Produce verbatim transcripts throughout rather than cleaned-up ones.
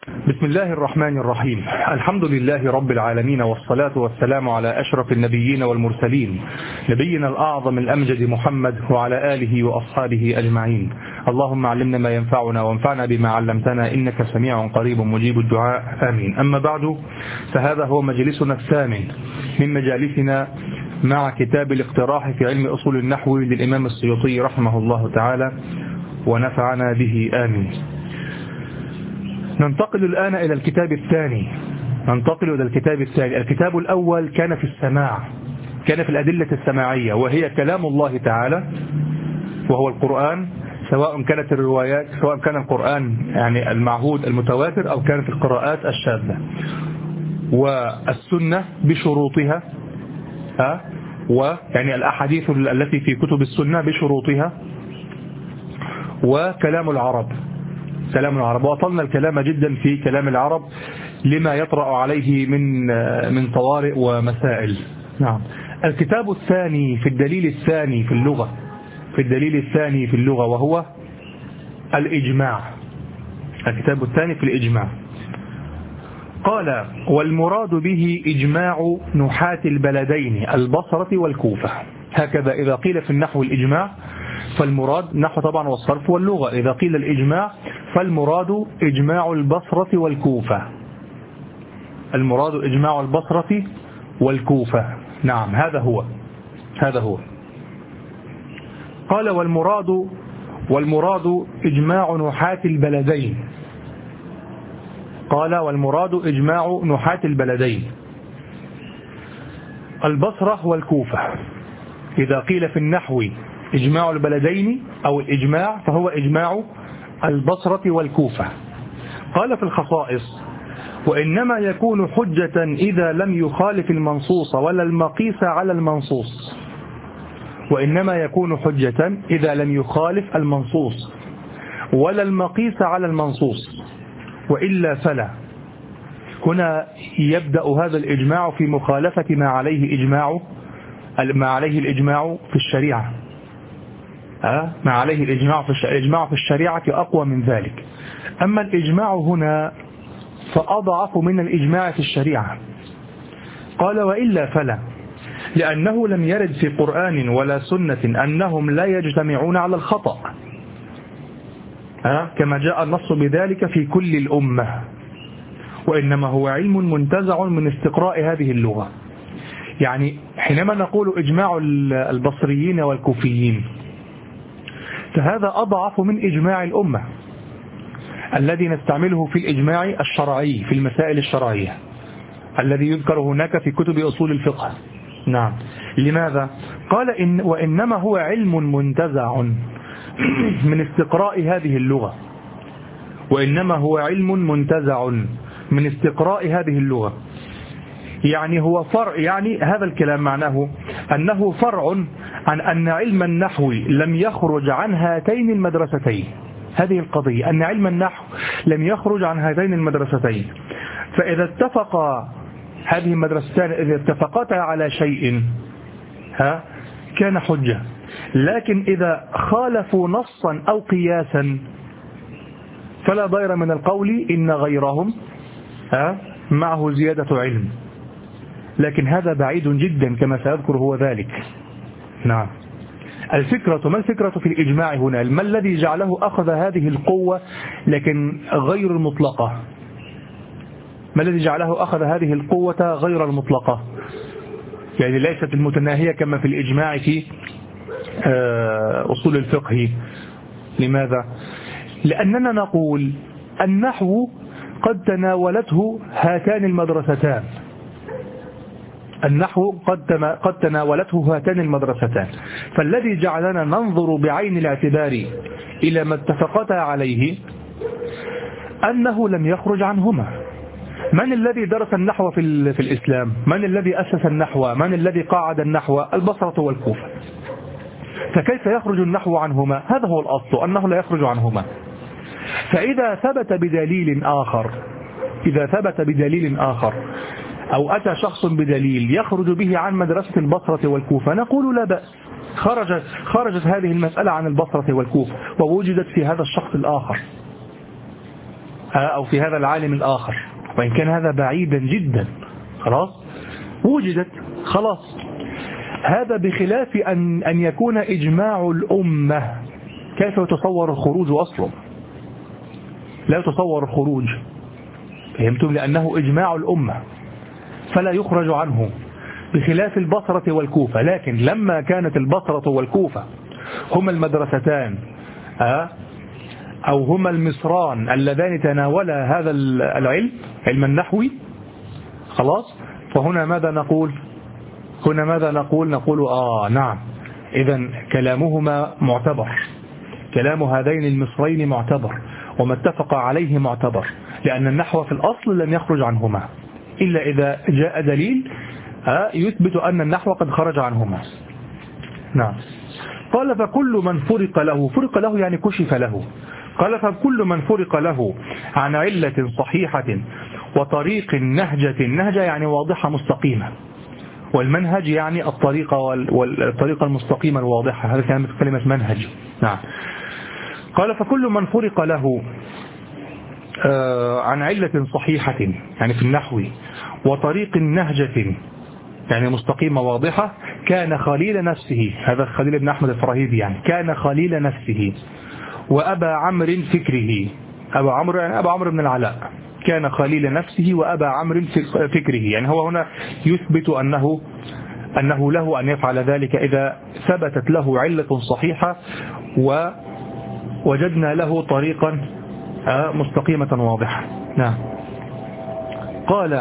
بسم الله الرحمن الرحيم. الحمد لله رب العالمين، والصلاة والسلام على أشرف النبيين والمرسلين، نبينا الأعظم الأمجد محمد وعلى آله وأصحابه أجمعين. اللهم علمنا ما ينفعنا وانفعنا بما علمتنا، إنك سميع قريب مجيب الدعاء، آمين. أما بعد، فهذا هو مجلسنا الثامن من مجالسنا مع كتاب الاقتراح في علم أصول النحو للإمام السيوطي رحمه الله تعالى ونفعنا به، آمين. ننتقل الآن إلى الكتاب الثاني ننتقل إلى الكتاب الثاني الكتاب الأول كان في السماع، كان في الأدلة السماعية، وهي كلام الله تعالى وهو القرآن، سواء كانت الروايات سواء كان القرآن يعني المعهود المتواتر أو كانت القراءات الشاذة، والسنة بشروطها، ها ويعني الأحاديث التي في كتب السنة بشروطها، وكلام العرب كلام العرب. وأطلنا الكلام جدا في كلام العرب لما يطرأ عليه من من طوارئ ومسائل. نعم. الكتاب الثاني في الدليل الثاني في اللغة في الدليل الثاني في اللغة وهو الإجماع. الكتاب الثاني في الإجماع. قال: والمراد به إجماع نحاة البلدين البصرة والكوفة. هكذا إذا قيل في النحو الإجماع فالمراد نحو طبعا والصرف واللغة، إذا قيل الإجماع فالمراد إجماع البصرة والكوفة. المراد إجماع البصرة والكوفة. نعم، هذا هو هذا هو قال: والمراد والمراد إجماع نحاة البلدين. قال: والمراد إجماع نحاة البلدين البصرة والكوفة. إذا قيل في النحو إجماع البلدين أو الإجماع فهو إجماع البصرة والكوفة. قال في الخصائص: وإنما يكون حجة إذا لم يخالف المنصوص ولا المقيس على المنصوص. وإنما يكون حجة إذا لم يخالف المنصوص ولا المقيس على المنصوص، وإلا فلا. هنا يبدأ هذا الإجماع في مخالفة ما عليه إجماع ما عليه الإجماع في الشريعة. ما عليه الإجماع في الإجماع في الشريعة أقوى من ذلك. أما الإجماع هنا فأضعف من الإجماع في الشريعة. قال: وإلا فلا، لأنه لم يرد في قرآن ولا سنة أنهم لا يجتمعون على الخطأ، كما جاء النص بذلك في كل الأمة، وإنما هو علم منتزع من استقراء هذه اللغة. يعني حينما نقول إجماع البصريين والكوفيين فهذا أضعف من إجماع الأمة الذي نستعمله في الإجماع الشرعي في المسائل الشرعية الذي يذكر هناك في كتب أصول الفقه. نعم. لماذا؟ قال: إن وإنما هو علم منتزع من استقراء هذه اللغة وإنما هو علم منتزع من استقراء هذه اللغة. يعني هو فرع، يعني هذا الكلام معناه أنه فرع عن أن علم النحو لم يخرج عن هاتين المدرستين. هذه القضية، أن علم النحو لم يخرج عن هاتين المدرستين. فإذا اتفق هذه المدرستان إذا اتفقتا على شيء ها كان حجة، لكن إذا خالفوا نصا أو قياسا فلا ضير من القول إن غيرهم ها معه زيادة علم، لكن هذا بعيد جدا كما سأذكر هو ذلك. نعم. الفكرة ما الفكرة في الإجماع هنا؟ ما الذي جعله أخذ هذه القوة لكن غير المطلقة؟ ما الذي جعله أخذ هذه القوة غير المطلقة؟ يعني ليست المتناهية كما في الإجماع في أصول الفقه. لماذا؟ لأننا نقول النحو قد تناولته هاتان المدرستان النحو قد قد تناولته هاتان المدرستان فالذي جعلنا ننظر بعين الاعتبار إلى ما اتفقتا عليه أنه لم يخرج عنهما. من الذي درس النحو في, في الإسلام؟ من الذي أسس النحو؟ من الذي قاعد النحو؟ البصرة والكوفة. فكيف يخرج النحو عنهما؟ هذا هو الأصل، أنه لا يخرج عنهما. فإذا ثبت بدليل آخر إذا ثبت بدليل آخر أو أتى شخص بدليل يخرج به عن مدرسة البصرة والكوفة نقول لا بأس، خرجت, خرجت هذه المسألة عن البصرة والكوفة ووجدت في هذا الشخص الآخر. أو في هذا العالم الآخر، وإن كان هذا بعيدا جدا خلاص وجدت خلاص. هذا بخلاف أن, أن يكون إجماع الأمة. كيف يتصور الخروج أصلا؟ لا يتصور الخروج، فهمتم؟ لأنه إجماع الأمة فلا يخرج عنه، بخلاف البصرة والكوفة. لكن لما كانت البصرة والكوفة هما المدرستان أو هما المصران اللذان تناولا هذا العلم، علم النحوي، خلاص، فهنا ماذا نقول؟ هنا ماذا نقول؟ نقول آه نعم، إذن كلامهما معتبر، كلام هذين المصرين معتبر، وما اتفق عليه معتبر، لأن النحو في الأصل لم يخرج عنهما إلا إذا جاء دليل يثبت أن النحو قد خرج عنهما. نعم. قال فكل من فرق له، فرق له يعني كشف له، قال فكل من فرق له عن علة صحيحة وطريق نهجة، النهجة يعني واضحة مستقيمة، والمنهج يعني الطريقة والطريقة المستقيمة الواضحة، هذا كلمة كلمة منهج. نعم. قال فكل من فرق له عن علة صحيحة يعني في النحو وطريق نهجة يعني مستقيمة واضحة، كان خليل نفسه، هذا خليل بن أحمد الفراهيدي يعني، كان خليل نفسه وأبا عمرو فكره، أبا عمرو يعني أبا عمرو بن العلاء، كان خليل نفسه وأبا عمرو فكره، يعني هو هنا يثبت أنه أنه له أن يفعل ذلك إذا ثبتت له علة صحيحة ووجدنا له طريقا مستقيمة واضحة. نعم. قال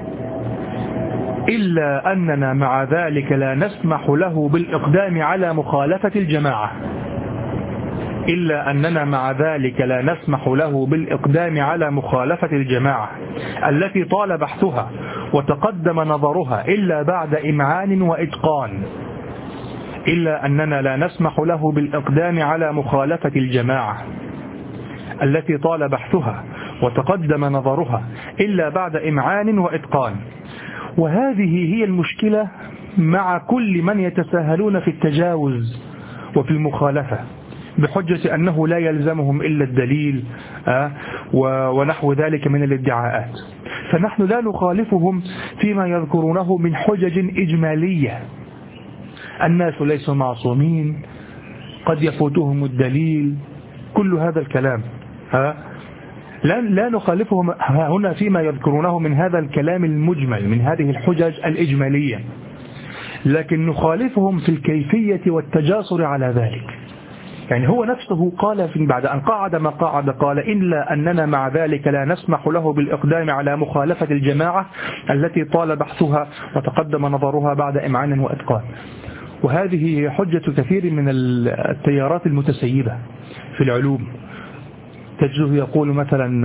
إلا أننا مع ذلك لا نسمح له بالإقدام على مخالفة الجماعة، إلا أننا مع ذلك لا نسمح له بالإقدام على مخالفة الجماعة التي طال بحثها وتقدم نظرها إلا بعد إمعان وإتقان، إلا أننا لا نسمح له بالإقدام على مخالفة الجماعة التي طال بحثها وتقدم نظرها إلا بعد إمعان وإتقان. وهذه هي المشكلة مع كل من يتساهلون في التجاوز وفي المخالفة بحجة أنه لا يلزمهم إلا الدليل ونحو ذلك من الادعاءات. فنحن لا نخالفهم فيما يذكرونه من حجج إجمالية، الناس ليسوا معصومين، قد يفوتهم الدليل، كل هذا الكلام ها لا لا نخالفهم هنا فيما يذكرونه من هذا الكلام المجمل، من هذه الحجج الإجمالية، لكن نخالفهم في الكيفية والتجاسر على ذلك. يعني هو نفسه قال في بعد أن قعد ما قعد قال إلا أننا مع ذلك لا نسمح له بالإقدام على مخالفة الجماعة التي طال بحثها وتقدم نظرها بعد إمعان وإتقان. وهذه حجة كثير من التيارات المتسيبة في العلوم، تجده يقول مثلا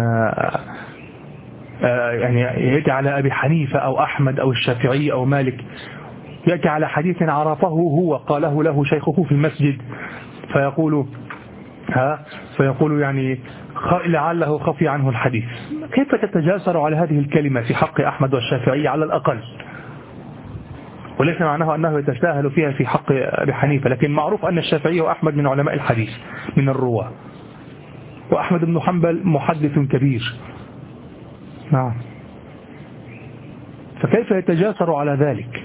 يعني يأتي على أبي حنيفة أو أحمد أو الشافعي أو مالك، يأتي على حديث عرفه هو قاله له شيخه في المسجد، فيقول ها فيقول يعني لعله خفي عنه الحديث. كيف تتجاسر على هذه الكلمة في حق أحمد والشافعي على الأقل؟ وليس معناه أنه يتساهل فيها في حق أبي حنيفة، لكن معروف أن الشافعي وأحمد من علماء الحديث من الرواة، وأحمد بن حنبل محدث كبير. نعم. فكيف يتجاسر على ذلك؟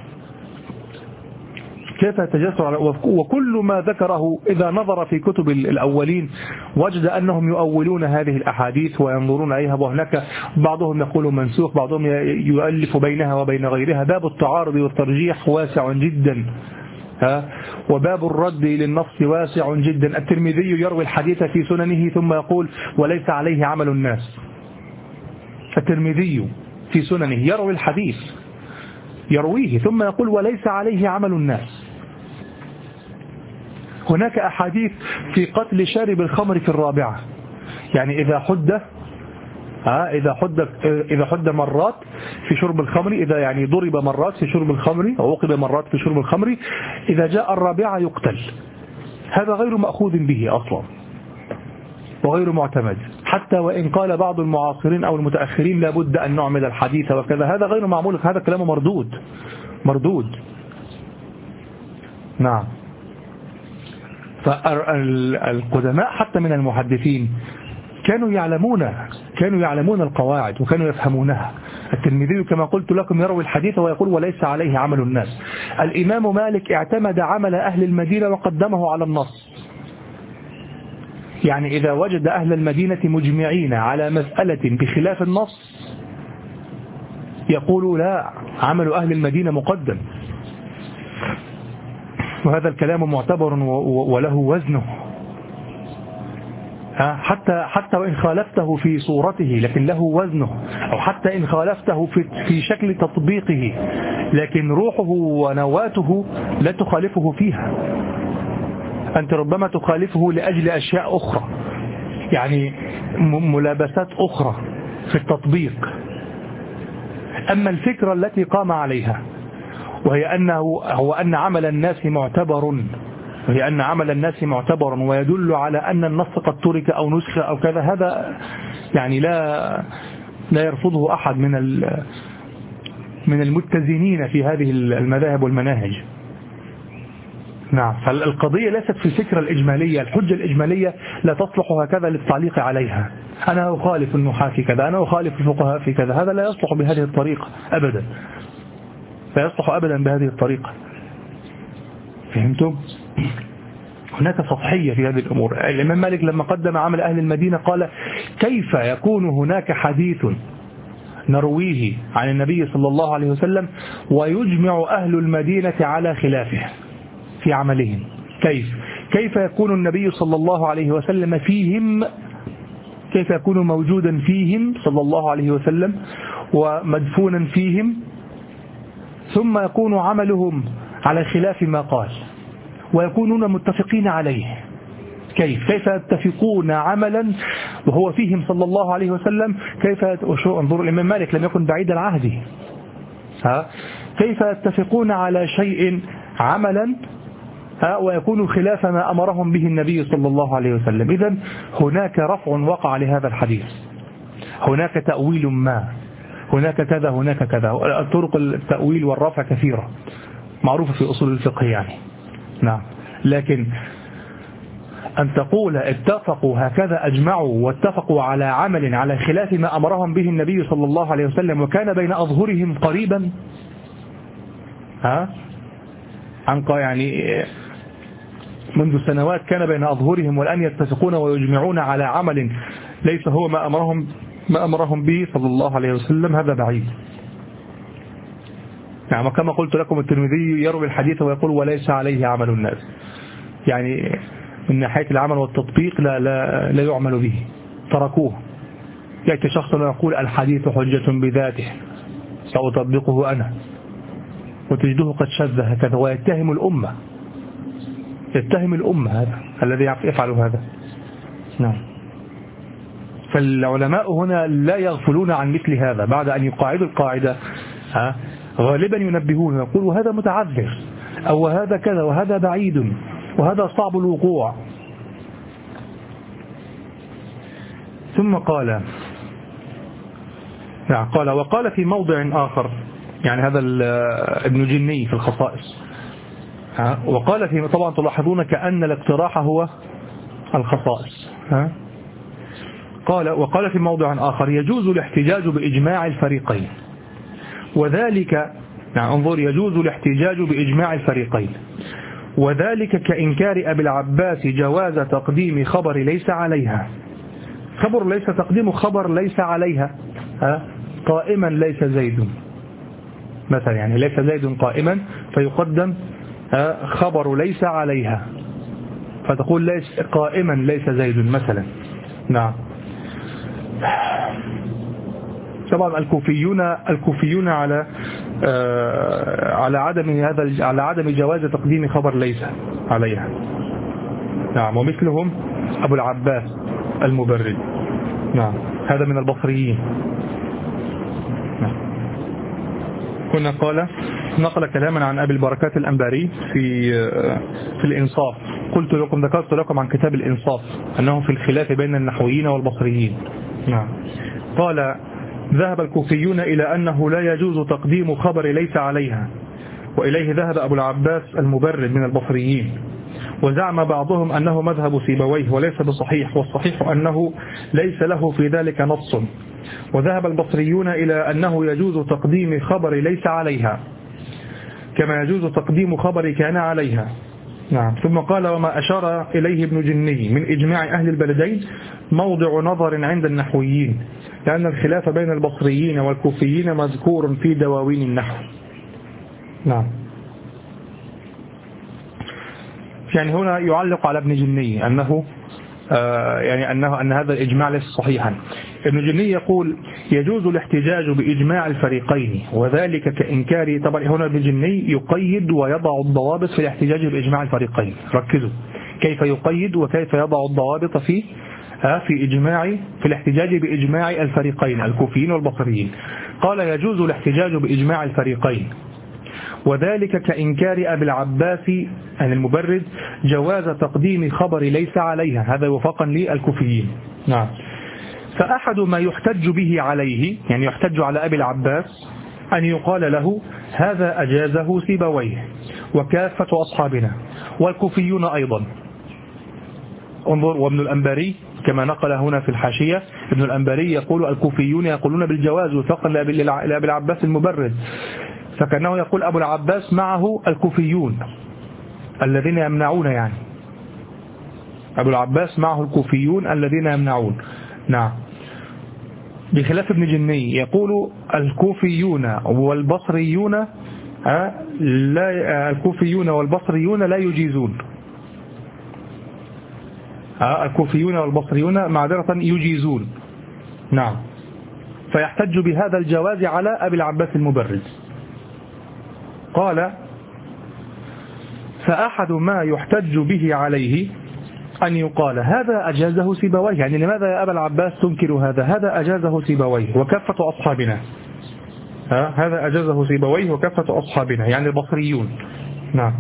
كيف يتجاسر على وكل ما ذكره إذا نظر في كتب الأولين وجد أنهم يؤولون هذه الأحاديث وينظرون إليها، وهناك بعضهم يقول منسوخ، بعضهم يؤلف بينها وبين غيرها. باب التعارض والترجيح واسع جدا، ها وباب الرد للنص واسع جدا. الترمذي يروي الحديث في سننه ثم يقول وليس عليه عمل الناس. الترمذي في سننه يروي الحديث يرويه ثم يقول وليس عليه عمل الناس. هناك أحاديث في قتل شارب الخمر في الرابعة، يعني إذا حد ها إذا حد إذا حد مرات في شرب الخمر، إذا يعني ضرب مرات في شرب الخمر أو عوقب مرات في شرب الخمر، إذا جاء الرابعة يقتل. هذا غير مأخوذ به أصلا وغير معتمد، حتى وإن قال بعض المعاصرين أو المتأخرين لابد أن نعمل الحديث وكذا، هذا غير معمول، هذا كلام مردود مردود. نعم. فالقدماء حتى من المحدثين كانوا يعلمون كانوا يعلمون القواعد وكانوا يفهمونها. الترمذي كما قلت لكم يروي الحديث ويقول وليس عليه عمل الناس. الإمام مالك اعتمد عمل أهل المدينة وقدمه على النص. يعني إذا وجد أهل المدينة مجمعين على مسألة بخلاف النص يقول لا، عمل أهل المدينة مقدم، وهذا الكلام معتبر وله وزنه، حتى حتى وإن خالفته في صورته لكن له وزنه، أو حتى إن خالفته في في شكل تطبيقه لكن روحه ونواته لا تخالفه فيها. أنت ربما تخالفه لأجل أشياء أخرى، يعني ملابسات أخرى في التطبيق. أما الفكرة التي قام عليها وهي أنه هو أن عمل الناس معتبر وهي أن عمل الناس معتبر ويدل على أن النص قد ترك أو نسخ أو كذا، هذا يعني لا لا يرفضه أحد من من المتزنين في هذه المذاهب والمناهج. نعم، فالقضية ليست في الفكرة الإجمالية، الحجة الإجمالية لا تصلح هكذا للتعليق عليها. أنا أخالف النحاة في كذا، أنا أخالف الفقهاء في كذا، هذا لا يصلح بهذه الطريقة أبدا، لا يصلح أبدا بهذه الطريقة. فهمتم؟ هناك سطحية في هذه الأمور. الإمام مالك لما قدم عمل أهل المدينة قال كيف يكون هناك حديث نرويه عن النبي صلى الله عليه وسلم ويجمع أهل المدينة على خلافه في عملهم؟ كيف كيف يكون النبي صلى الله عليه وسلم فيهم، كيف يكون موجودا فيهم صلى الله عليه وسلم ومدفونا فيهم، ثم يكون عملهم على خلاف ما قال ويكونون متفقين عليه؟ كيف كيف يتفقون عملا وهو فيهم صلى الله عليه وسلم؟ كيف انظروا الإمام مالك لم يكن بعيد العهد، ها كيف يتفقون على شيء عملا ها ويكون خلاف ما أمرهم به النبي صلى الله عليه وسلم؟ إذن هناك رفع وقع لهذا الحديث، هناك تأويل ما، هناك كذا هناك كذا. طرق التأويل والرفع كثيرة معروفة في أصول الفقه يعني. نعم، لكن أن تقول اتفقوا هكذا أجمعوا واتفقوا على عمل على خلاف ما أمرهم به النبي صلى الله عليه وسلم وكان بين أظهرهم قريبا، ها عنق يعني منذ سنوات كان بين أظهرهم والآن يتفقون ويجمعون على عمل ليس هو ما أمرهم ما أمرهم به صلى الله عليه وسلم، هذا بعيد. يعني كما قلت لكم الترمذي يروي الحديث ويقول وليس عليه عمل الناس، يعني من ناحية العمل والتطبيق لا لا لا يعمل به، تركوه. يأتي شخص يقول الحديث حجة بذاته سأطبقه أنا، وتجده قد شذ هكذا ويتهم الأمة، يتهم الأمة هذا الذي يفعل هذا. نعم، فالعلماء هنا لا يغفلون عن مثل هذا، بعد أن يقاعدوا القاعدة ها غالبا ينبهون ويقولوا هذا متعذر أو هذا كذا وهذا بعيد وهذا صعب الوقوع. ثم قال يعني قال وقال في موضع آخر، يعني هذا ابن جني في الخصائص، وقال في طبعا تلاحظون كأن الاقتراح هو الخصائص، ها قال وقال في موضع آخر يجوز الاحتجاج بإجماع الفريقين، وذلك يعني انظر يجوز الاحتجاج بإجماع الفريقين وذلك كإنكار أبي العباس جواز تقديم خبر ليس عليها. خبر ليس تقديم خبر ليس عليها، ها قائما ليس زيد مثلا، يعني ليس زيد قائما فيقدم خبر ليس عليها، فتقول ليس قائما ليس زيد مثلا. نعم، طبعا الكوفيون الكوفيون على على عدم هذا على عدم جواز تقديم خبر ليس عليها. نعم، ومثلهم أبو العباس المبرد. نعم، هذا من البصريين. نعم. كنا قال نقل كلاما عن أبي البركات الأنباري في في الإنصاف. قلت لكم ذكرت لكم عن كتاب الإنصاف أنه في الخلاف بين النحويين والبصريين. نعم، قال ذهب الكوفيون إلى أنه لا يجوز تقديم خبر ليس عليها، وإليه ذهب أبو العباس المبرد من البصريين، وزعم بعضهم أنه مذهب سيبويه وليس بصحيح، والصحيح أنه ليس له في ذلك نص. وذهب البصريون إلى أنه يجوز تقديم خبر ليس عليها كما يجوز تقديم خبر كان عليها. نعم. ثم قال: وما أشار إليه ابن جني من إجماع أهل البلدين موضع نظر عند النحويين، لأن الخلاف بين البصريين والكوفيين مذكور في دواوين النحو. نعم. يعني هنا يعلق على ابن جني أنه آه يعني أنه أن هذا الإجماع ليس صحيحا. ابن جني يقول: يجوز الاحتجاج بإجماع الفريقين وذلك كإنكار. طبعا هنا ابن جني يقيد ويضع الضوابط في الاحتجاج بإجماع الفريقين. ركزوا كيف يقيد وكيف يضع الضوابط في آه في إجماع في الاحتجاج بإجماع الفريقين الكوفيين والبصريين. قال: يجوز الاحتجاج بإجماع الفريقين وذلك كإنكار أبي العباس عن المبرد جواز تقديم خبر ليس عليها، هذا وفاقا للكوفيين. نعم. فأحد ما يحتج به عليه، يعني يحتج على أبي العباس، أن يقال له: هذا أجازه سيبويه وكافة أصحابنا والكوفيون أيضا. انظر. وابن الأنباري كما نقل هنا في الحاشية، ابن الأنباري يقول: الكوفيون يقولون بالجواز وفاقا لأبي العباس المبرد، فكأنه يقول أبو العباس معه الكوفيون الذين يمنعون، يعني أبو العباس معه الكوفيون الذين يمنعون. نعم. بخلاف ابن جني يقول: الكوفيون والبصريون لا الكوفيون والبصريون لا يجيزون. الكوفيون والبصريون معذرة يجيزون. نعم. فيحتج بهذا الجواز على أبي العباس المبرد. قال: فأحد ما يحتج به عليه أن يقال: هذا أجازه سيبويه، يعني لماذا يا أبا العباس تنكر هذا؟ هذا أجازه سيبويه وكافة أصحابنا. ها هذا أجازه سيبويه وكافة أصحابنا، يعني البصريون. نعم.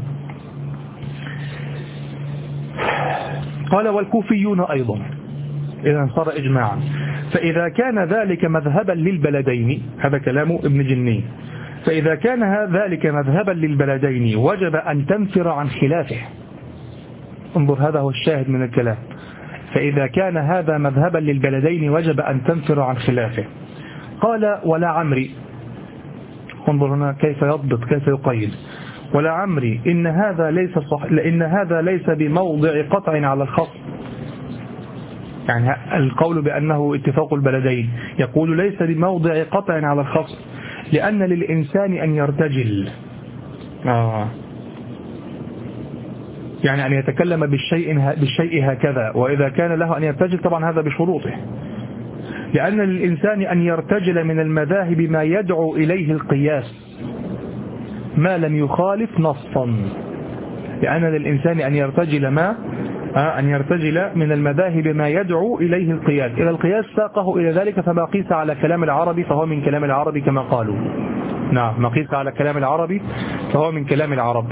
قال: والكوفيون أيضا. إذا صار إجماعا. فإذا كان ذلك مذهبا للبلدين، هذا كلام ابن جني، فإذا كان ذلك مذهبا للبلدين وجب أن تنفر عن خلافه. انظر، هذا هو الشاهد من الكلام. فإذا كان هذا مذهبا للبلدين وجب أن تنفر عن خلافه. قال: ولا عمري. انظر هنا كيف يضبط، كيف يقيد. ولا عمري إن هذا ليس صح، لأن هذا ليس بموضع قطع على الخصم. يعني القول بأنه اتفاق البلدين يقول ليس بموضع قطع على الخصم، لأن للإنسان أن يرتجل، آه. يعني أن يتكلم بالشيء بالشيء هكذا، وإذا كان له أن يرتجل طبعا هذا بشروطه. لأن للإنسان أن يرتجل من المذاهب ما يدعو إليه القياس ما لم يخالف نصا. لأن للإنسان أن يرتجل ما أن يرتجل من المذاهب ما يدعو إليه القياس. إذا القياس ساقه إلى ذلك فما قيس على كلام العربي فهو من كلام العربي كما قالوا. نعم، ما قيس على كلام العربي فهو من كلام العرب.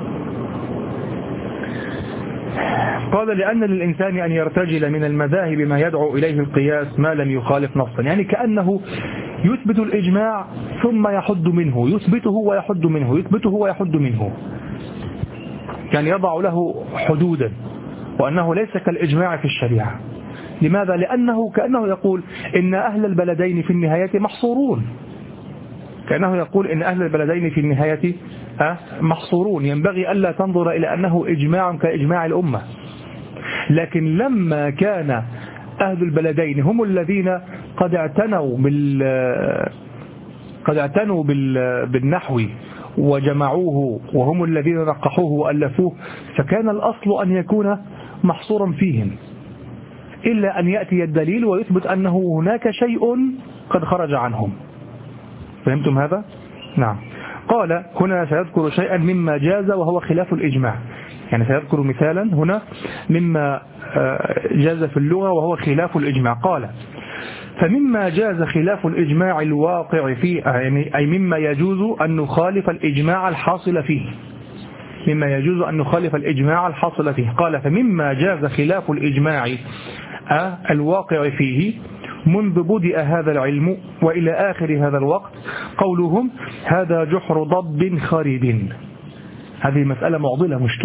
قال: لأن للإنسان أن يرتجل من المذاهب ما يدعو إليه القياس ما لم يخالف نصا. يعني كأنه يثبت الإجماع ثم يحد منه، يثبته ويحد منه، يثبته ويحد منه، يعني يضع له حدودا، وأنه ليس كالإجماع في الشريعة. لماذا؟ لأنه كأنه يقول إن أهل البلدين في النهاية محصورون، كأنه يقول إن أهل البلدين في النهاية محصورون، ينبغي ألا تنظر إلى أنه إجماع كإجماع الأمة. لكن لما كان أهل البلدين هم الذين قد اعتنوا بال قد اعتنوا بال... بالنحو وجمعوه، وهم الذين نقحوه وألفوه، فكان الأصل أن يكون محصورا فيهم، إلا أن يأتي الدليل ويثبت أنه هناك شيء قد خرج عنهم. فهمتم هذا؟ نعم. قال: هنا سيذكر شيئا مما جاز وهو خلاف الإجماع، يعني سيذكر مثالا هنا مما جاز في اللغة وهو خلاف الإجماع. قال: فمما جاز خلاف الإجماع الواقع فيه، يعني أي مما يجوز أن نخالف الإجماع الحاصل فيه، مما يجوز أن نخالف الإجماع الحاصل فيه. قال: فمما جاز خلاف الإجماع الواقع فيه منذ بدأ هذا العلم وإلى آخر هذا الوقت قولهم: هذا جحر ضب خرب. هذه مسألة معضلة مشكلة.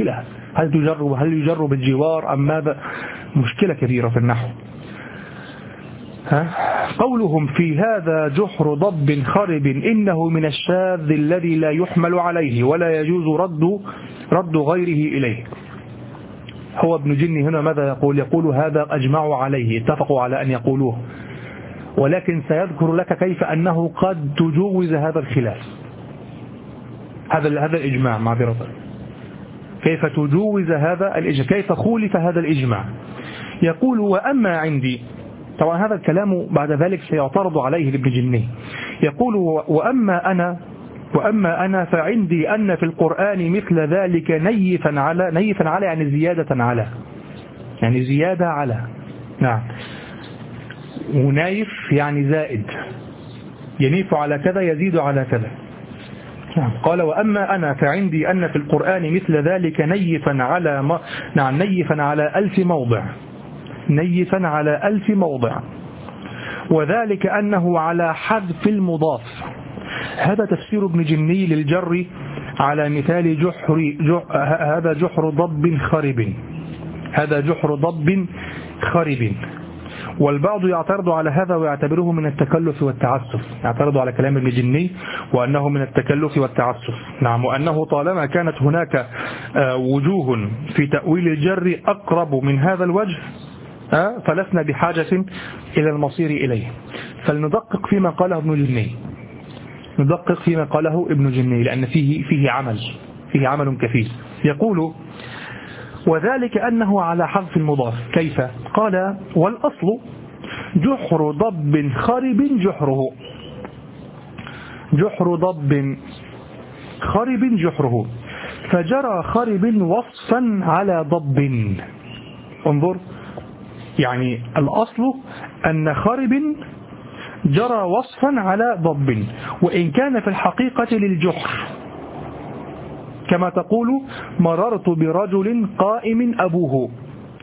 هل تجر هل يجر بالجوار أم ماذا؟ مشكلة كبيرة في النحو. ها؟ قولهم في هذا جحر ضب خرب إنه من الشاذ الذي لا يحمل عليه ولا يجوز رد رد غيره إليه. هو ابن جني هنا ماذا يقول؟ يقول هذا أجمعوا عليه، اتفقوا على أن يقولوه، ولكن سيذكر لك كيف أنه قد تجوز هذا الخلاف، هذا هذا الإجماع معذرة، كيف تجوز هذا الإجماع، كيف خولف هذا الإجماع. يقول وأما عندي، طبعا هذا الكلام بعد ذلك سيعترض عليه لابن جني. يقول وأما أنا وأما أنا فعندي أن في القرآن مثل ذلك نيفا على، نيفا على يعني زيادة على، يعني زيادة على، نعم، ونايف يعني زائد، ينيف على كذا يزيد على كذا. قال وأما أنا فعندي أن في القرآن مثل ذلك نيفا على ما... نعم نيفا على ألف موضع، نيفا على ألف موضع، وذلك أنه على حذف المضاف. هذا تفسير ابن جني للجر على مثال جحر جح... هذا جحر ضب خرب، هذا جحر ضب خرب. والبعض يعترض على هذا ويعتبره من التكلف والتعسف، يعترض على كلام ابن جني وأنه من التكلف والتعسف. نعم، وأنه طالما كانت هناك وجوه في تأويل الجر أقرب من هذا الوجه فلسنا بحاجة إلى المصير إليه. فلندقق فيما قاله ابن جني، ندقق فيما قاله ابن جني لأن فيه فيه عمل فيه عمل كثير. يقول وذلك أنه على حذف المضاف. كيف؟ قال والأصل جحر ضب خرب جحره، جحر ضب خرب جحره، فجرى خرب وصفا على ضب. انظر، يعني الأصل أن خرب جرى وصفا على ضب، وإن كان في الحقيقة للجحر، كما تقول مررت برجل قائم أبوه.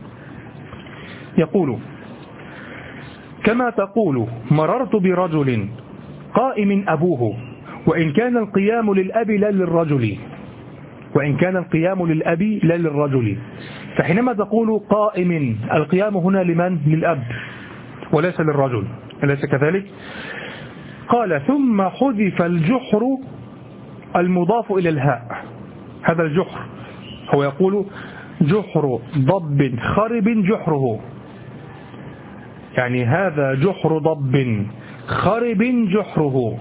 يقول كما تقول مررت برجل قائم أبوه، وإن كان القيام للأب لا للرجل، وإن كان القيام للأب لا للرجل. فحينما تقول قائم، القيام هنا لمن؟ للأب وليس للرجل، أليس كذلك؟ قال ثم حذف الجحر المضاف إلى الهاء. هذا الجحر هو يقول جحر ضب خرب جحره، يعني هذا جحر ضب خرب جحره،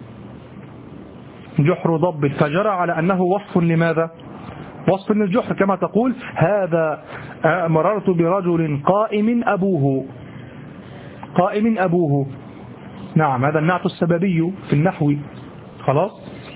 جحر ضب، فجرى على أنه وصف لماذا؟ وصف للجحر، كما تقول هذا مررت برجل قائم أبوه، قائم أبوه، نعم، هذا النعت السببي في النحو، خلاص.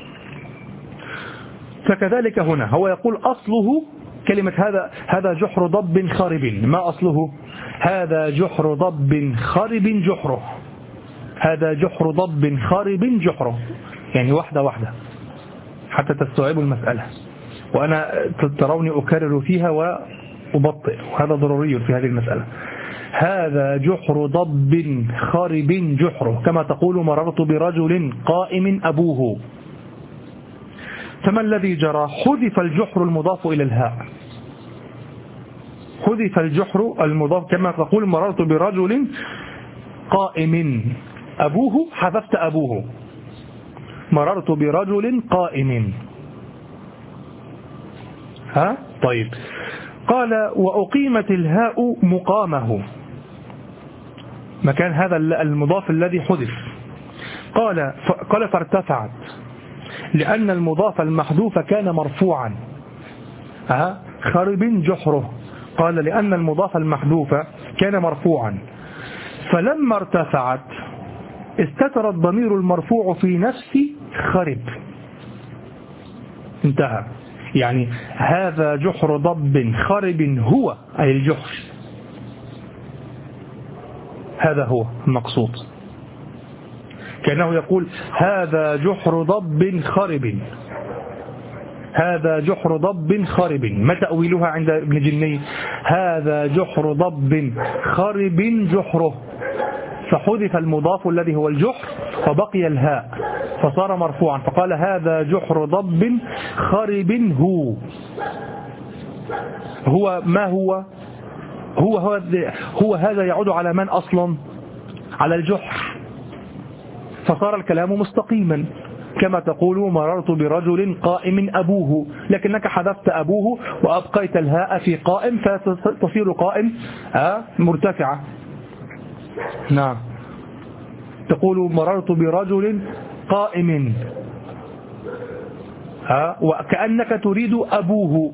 فكذلك هنا هو يقول أصله كلمة هذا هذا جحر ضب خرب، ما أصله؟ هذا جحر ضب خرب جحره، هذا جحر ضب خرب جحره، يعني واحدة واحدة حتى تستوعبوا المسألة، وأنا تروني أكرر فيها وأبطئ، وهذا ضروري في هذه المسألة. هذا جحر ضب خرب جحره، كما تقول مررت برجل قائم أبوه. فما الذي جرى؟ حذف الجحر المضاف إلى الهاء، حذف الجحر المضاف، كما تقول مررت برجل قائم أبوه، حذفت أبوه، مررت برجل قائم. ها طيب. قال وأقيمت الهاء مقامه، مكان هذا المضاف الذي حذف. قال قال فارتفعت لأن المضاف المحذوف كان مرفوعا. ها خرب جحره، قال لأن المضاف المحذوف كان مرفوعا، فلما ارتفعت استتر الضمير المرفوع في نفس خرب، انتهى. يعني هذا جحر ضب خرب هو أي الجحر، هذا هو المقصود، كأنه يقول هذا جحر ضب خرب، هذا جحر ضب خرب. ما تأويلها عند ابن جني؟ هذا جحر ضب خرب جحره، فحذف المضاف الذي هو الجحر وبقي الهاء فصار مرفوعا، فقال هذا جحر ضب خرب هو. هو ما هو هو هو, هو هذا يعود على من أصلا؟ على الجحر، فصار الكلام مستقيما. كما تقول مررت برجل قائم أبوه، لكنك حذفت أبوه وأبقيت الهاء في قائم فتصير قائم مرتفعة. نعم، تقول مررت برجل قائم وكأنك تريد أبوه.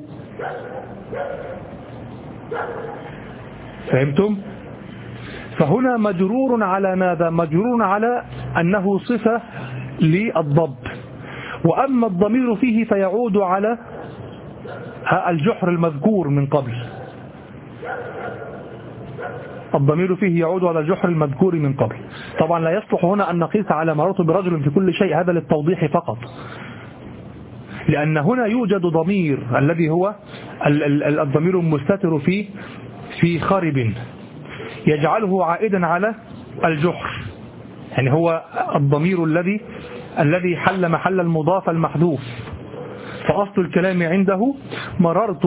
فهمتم؟ فهنا مجرور على ماذا؟ مجرور على أنه صفة للضب، وأما الضمير فيه فيعود على الجحر المذكور من قبل. الضمير فيه يعود على الجحر المذكور من قبل. طبعا لا يصلح هنا أن نقيس على مررت برجل في كل شيء، هذا للتوضيح فقط، لأن هنا يوجد ضمير الذي هو الضمير المستتر في في خرب يجعله عائدا على الجحر، يعني هو الضمير الذي الذي حل محل المضاف المحذوف. فأصل الكلام عنده مررت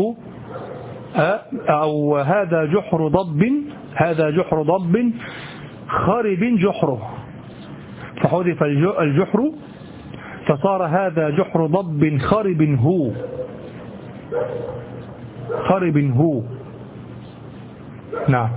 أو هذا جحر ضب، هذا جحر ضب خرب جحره، فحذف الجحر فصار هذا جحر ضب خرب هو، خرب هو. نعم،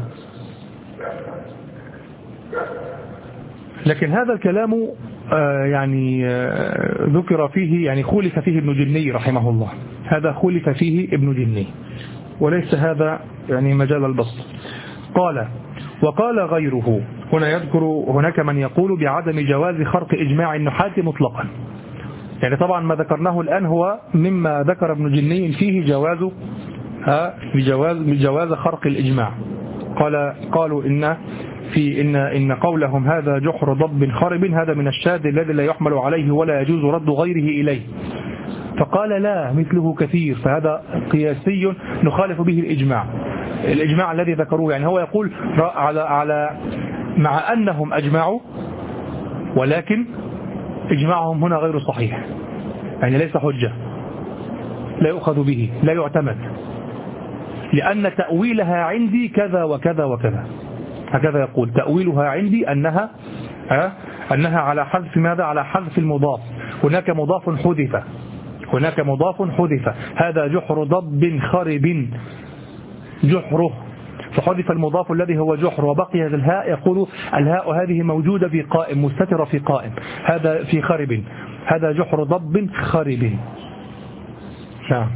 لكن هذا الكلام آه يعني آه ذكر فيه، يعني خولف فيه ابن جني رحمه الله، هذا خولف فيه ابن جني وليس هذا يعني مجال البسط. قال وقال غيره، هنا يذكر هناك من يقول بعدم جواز خرق إجماع النحاة مطلقا، يعني طبعا ما ذكرناه الآن هو مما ذكر ابن جني فيه جواز بجواز بجواز خرق الإجماع. قال قالوا إن في إن إن قولهم هذا جحر ضب خرب هذا من الشاذ الذي لا يحمل عليه ولا يجوز رد غيره إليه، فقال لا مثله كثير، فهذا قياسي نخالف به الإجماع الإجماع الذي ذكروه. يعني هو يقول على على مع أنهم أجمعوا ولكن إجماعهم هنا غير صحيح، يعني ليس حجة، لا يؤخذ به، لا يعتمد، لأن تأويلها عندي كذا وكذا وكذا، هكذا يقول تأويلها عندي أنها أنها على حذف ماذا؟ على حذف المضاف، هناك مضاف حذف، هناك مضاف حذف، هذا جحر ضب خرب جحره، فحذف المضاف الذي هو جحر وبقي الهاء، يقول الهاء هذه موجودة في قائم مستترة في قائم، هذا في خرب، هذا جحر ضب خرب. نعم.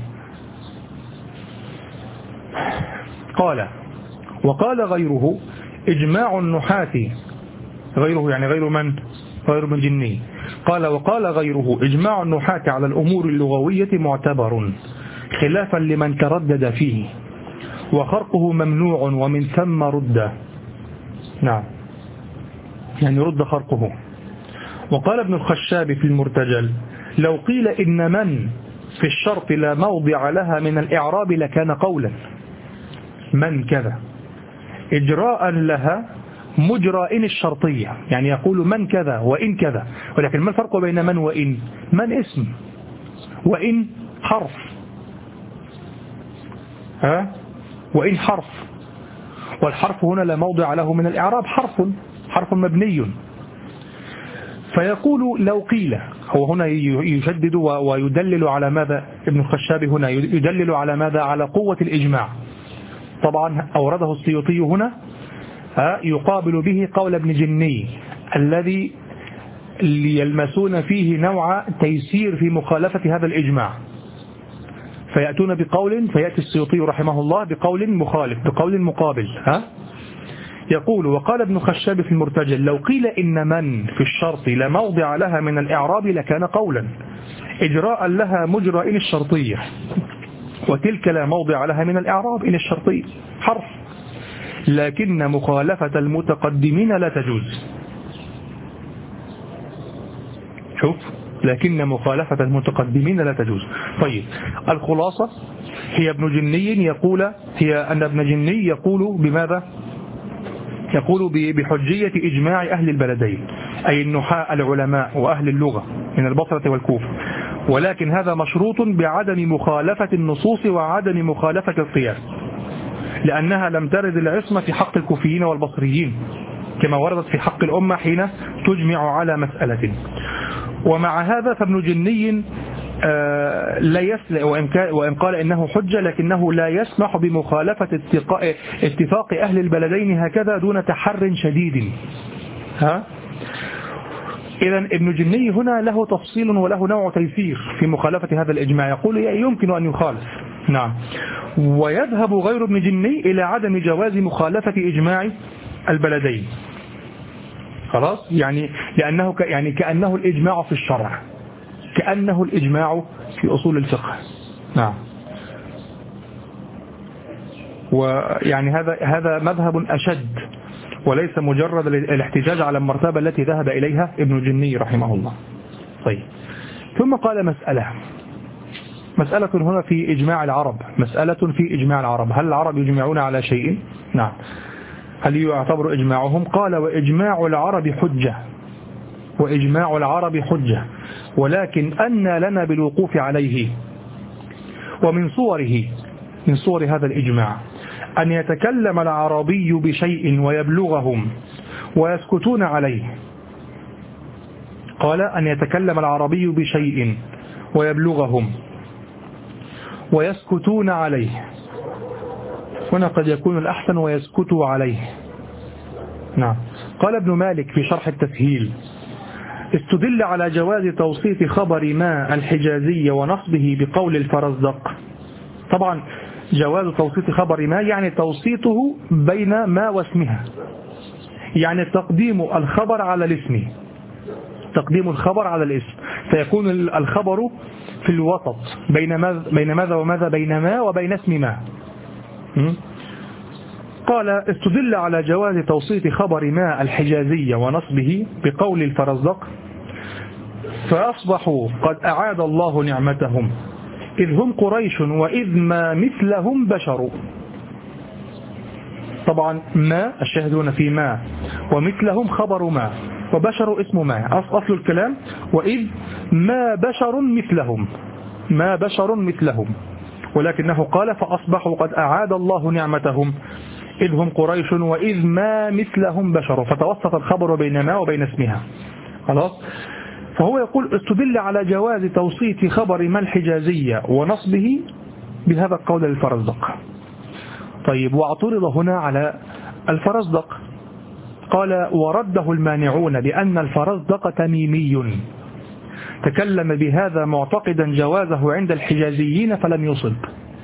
قال وقال غيره إجماع النحاة، غيره يعني غير من؟ غير من جني. قال وقال غيره إجماع النحاة على الأمور اللغوية معتبر خلافا لمن تردد فيه، وخرقه ممنوع ومن ثم رد. نعم، يعني رد خرقه. وقال ابن الخشاب في المرتجل لو قيل إن من في الشرط لا موضع لها من الإعراب لكان قولا، من كذا إجراء لها مجرى إن الشرطية، يعني يقول من كذا وإن كذا، ولكن ما الفرق بين من وإن؟ من اسم وإن حرف، ها؟ وإن حرف، والحرف هنا لا موضع له من الإعراب، حرف حرف مبني. فيقول لو قيل، هو هنا يشدد ويدلل على ماذا؟ ابن الخشاب هنا يدلل على ماذا؟ على قوة الإجماع. طبعا أورده السيوطي هنا يقابل به قول ابن جني الذي يلمسون فيه نوع تيسير في مخالفة هذا الإجماع، فيأتون بقول، فيأتي السيوطي رحمه الله بقول مخالف، بقول مقابل. ها؟ يقول وقال ابن خشاب في المرتجل لو قيل إن من في الشرط لا موضع لها من الإعراب لكان قولا إجراء لها مجرى إن الشرطية، وتلك لا موضع لها من الإعراب إن الشرطية حرف، لكن مخالفة المتقدمين لا تجوز. شوف، لكن مخالفة المتقدمين لا تجوز. طيب الخلاصة هي ابن جني يقول، هي أن ابن جني يقول بماذا؟ يقول بحجية إجماع أهل البلدين، أي النحاة العلماء وأهل اللغة من البصرة والكوفة، ولكن هذا مشروط بعدم مخالفة النصوص وعدم مخالفة القياس، لأنها لم ترد العصمة في حق الكوفيين والبصريين كما وردت في حق الأمة حين تجمع على مسألة. ومع هذا فابن جني آه لا يسلم، وإن قال إنه حجة لكنه لا يسمح بمخالفة اتفاق أهل البلدين هكذا دون تحر شديد. ها؟ إذن ابن جني هنا له تفصيل وله نوع تيسير في مخالفة هذا الإجماع، يقول يمكن أن يخالف. نعم. ويذهب غير ابن جني إلى عدم جواز مخالفة إجماع البلدين. خلاص، يعني لأنه ك يعني كأنه الإجماع في الشرع، كأنه الإجماع في أصول الفقه. نعم. ويعني هذا هذا مذهب أشد، وليس مجرد الاحتجاج على المرتبة التي ذهب إليها ابن جني رحمه الله. طيب، ثم قال مسألة مسألة هنا في إجماع العرب، مسألة في إجماع العرب، هل العرب يجمعون على شيء؟ نعم. هل يعتبر إجماعهم؟ قال وإجماع العرب حجة، وإجماع العرب حجة، ولكن أن لنا بالوقوف عليه. ومن صوره من صور هذا الإجماع أن يتكلم العربي بشيء ويبلغهم ويسكتون عليه. قال أن يتكلم العربي بشيء ويبلغهم ويسكتون عليه، هنا قد يكون الأحسن ويسكتوا عليه. نعم. قال ابن مالك في شرح التسهيل استدل على جواز توسيط خبر ما الحجازي ونصبه بقول الفرزدق. طبعا جواز توسيط خبر ما يعني توسيطه بين ما واسمها، يعني تقديم الخبر على الاسم، تقديم الخبر على الاسم، فيكون الخبر في الوسط بين ماذا بين ماذا وماذا، بين ما وبين اسم ما. قال استدل على جواز توسيط خبر ما الحجازي ونصبه بقول الفرزدق فأصبحوا قد أعاد الله نعمتهم إذ هم قريش وإذ ما مثلهم بشر. طبعا ما الشاهدون في ما، ومثلهم خبر ما، وبشر اسم ما، أصل الكلام وإذ ما بشر مثلهم، ما بشر مثلهم، ولكنه قال فأصبحوا قد أعاد الله نعمتهم إذ هم قريش وإذ ما مثلهم بشر، فتوسط الخبر بين ما وبين اسمها. خلاص. فهو يقول استدل على جواز توسيط خبر ما الحجازية ونصبه بهذا القول للفرزدق. طيب، واعترض هنا على الفرزدق، قال ورده المانعون بأن الفرزدق تميمي تكلم بهذا معتقدا جوازه عند الحجازيين فلم يصب.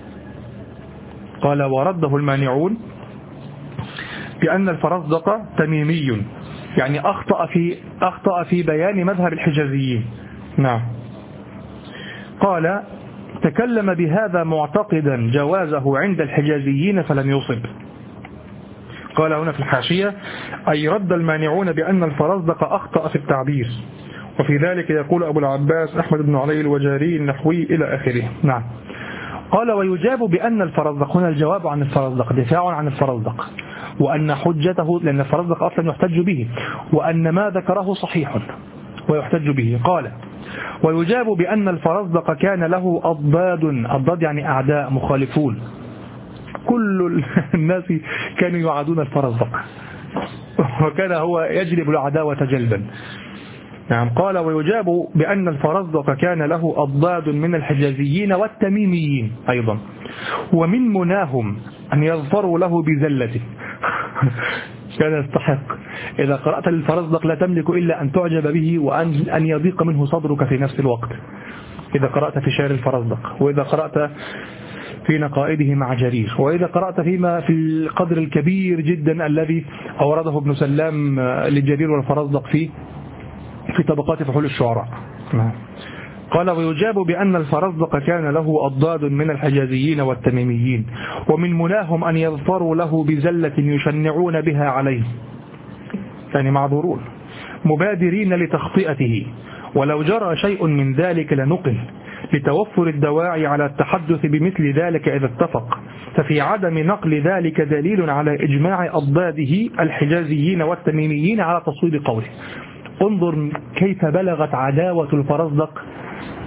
قال ورده المانعون بأن الفرزدق تميمي، يعني أخطأ في أخطأ في بيان مذهب الحجازيين. نعم. قال تكلم بهذا معتقدا جوازه عند الحجازيين فلم يصب. قال هنا في الحاشية أي رد المانعون بأن الفرزدق أخطأ في التعبير، وفي ذلك يقول أبو العباس أحمد بن علي الوجاري النحوي إلى آخره. نعم. قال ويجاب بأن الفرزدق، هنا الجواب عن الفرزدق دفاع عن الفرزدق، وأن حجته، لأن الفرزدق أصلا يحتج به، وأن ما ذكره صحيح ويحتج به. قال ويجاب بأن الفرزدق كان له أضداد، أضداد يعني أعداء مخالفون، كل الناس كانوا يعادون الفرزدق وكان هو يجلب العداوة جلبا. نعم. قال ويجاب بأن الفرزدق كان له أضداد من الحجازيين والتميميين أيضا، ومن مناهم أن يظفروا له بزلته كان يستحق. إذا قرأت الفرزدق لا تملك إلا أن تعجب به وأن أن يضيق منه صدرك في نفس الوقت، إذا قرأت في شعر الفرزدق، وإذا قرأت في نقائده مع جرير، وإذا قرأت فيما في القدر الكبير جدا الذي أورده ابن سلام لجرير والفرزدق فيه في طبقات فحول الشعراء. قال ويجاب بأن الفرزدق كان له أضداد من الحجازيين والتميميين، ومن مناهم أن يظفروا له بزلة يشنعون بها عليه، يعني معذورون مبادرين لتخطئته، ولو جرى شيء من ذلك لنقل لتوفر الدواعي على التحدث بمثل ذلك إذا اتفق، ففي عدم نقل ذلك دليل على إجماع أضداده الحجازيين والتميميين على تصويب قوله. انظر كيف بلغت عداوة الفرزدق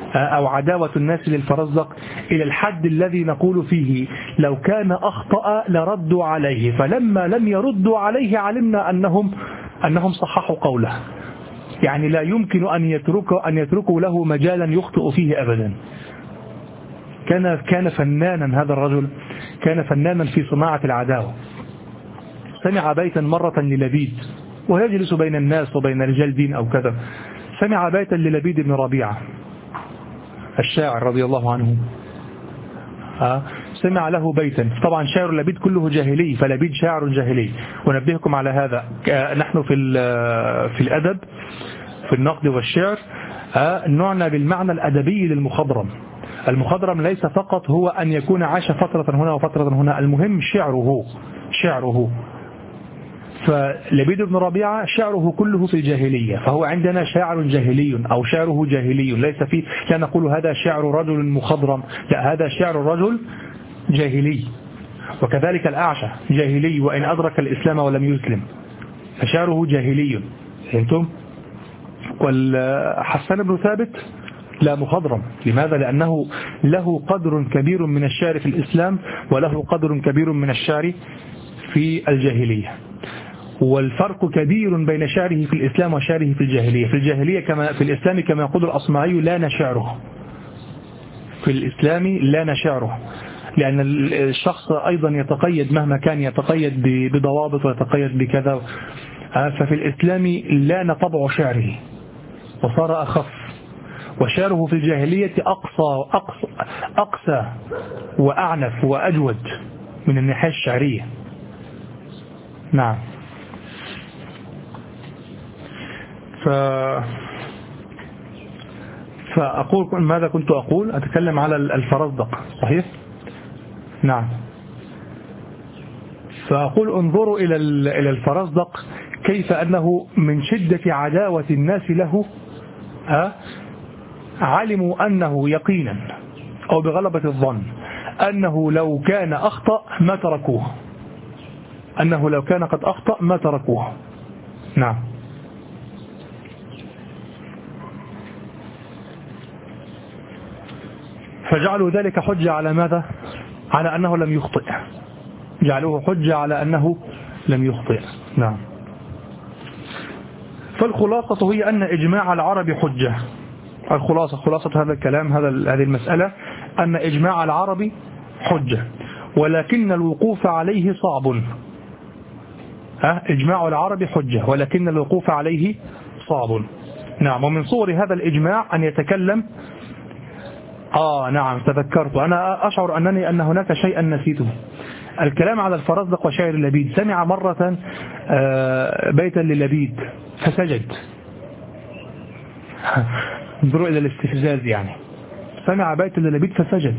أو عداوة الناس للفرزدق إلى الحد الذي نقول فيه لو كان أخطأ لردوا عليه، فلما لم يردوا عليه علمنا أنهم أنهم صححوا قوله. يعني لا يمكن أن يتركوا أن يتركوا له مجالا يخطئ فيه أبدا. كان كان فنانا هذا الرجل، كان فنانا في صناعة العداوة. سمع بيتا مرة للبيد ويجلس بين الناس وبين رجال دين أو كذا، سمع بيتا للبيد بن ربيعة الشاعر رضي الله عنه. ها سمع له بيتا، طبعا شاعر لبيد كله جاهلي، فلبيد شاعر جاهلي، ونبهكم على هذا. نحن في في الأدب في النقد والشعر نعنى بالمعنى الأدبي للمخضرم. المخضرم ليس فقط هو أن يكون عاش فترة هنا وفترة هنا، المهم شعره شعره فلبيد بن ربيعة شعره كله في الجاهلية، فهو عندنا شاعر جاهلي أو شعره جاهلي، ليس فيه لا نقول هذا شعر رجل مخضرم، لا هذا شعر رجل جاهلي. وكذلك الأعشى جاهلي وإن أدرك الإسلام ولم يسلم، فشعره جاهلي. فهمتم؟ والحسان بن ثابت لا مخضرم. لماذا؟ لأنه له قدر كبير من الشعر في الإسلام وله قدر كبير من الشعر في الجاهلية، والفرق كبير بين شعره في الإسلام وشعره في الجاهلية. في الجاهلية كما في الإسلام كما يقول الأصمعي لا نشعره، في الإسلام لا نشعره، لأن الشخص أيضا يتقيد مهما كان يتقيد بضوابط ويتقيد بكذا، ففي الإسلام لا نطبع شعره وصار أخف. وشعره في الجاهلية أقصى أقصى أقسى وأعنف وأجود من الناحية الشعرية. نعم. ف... فأقول ماذا كنت أقول؟ أتكلم على الفرزدق، صحيح؟ نعم. فأقول انظروا إلى إلى الفرزدق كيف أنه من شدة عداوة الناس له أه؟ علموا أنه يقينا أو بغلبة الظن أنه لو كان أخطأ ما تركوه، أنه لو كان قد أخطأ ما تركوه. نعم. فجعلوا ذلك حجة على ماذا؟ على أنه لم يخطئ، جعلوه حجة على أنه لم يخطئ. نعم. فالخلاصة هي أن إجماع العرب حجة. الخلاصة خلاصة هذا الكلام، هذا هذه المسألة، أن إجماع العرب حجة، ولكن الوقوف عليه صعب. ها إجماع العرب حجة ولكن الوقوف عليه صعب. نعم. ومن صور هذا الإجماع أن يتكلم آه نعم تذكرت، أنا أشعر أنني أن هناك شيئا نسيته. الكلام على الفرزدق وشاعر لبيد. سمع مرة بيتا للبيد فسجد. انظروا إلى الاستفزاز، يعني سمع بيتا للبيد فسجد،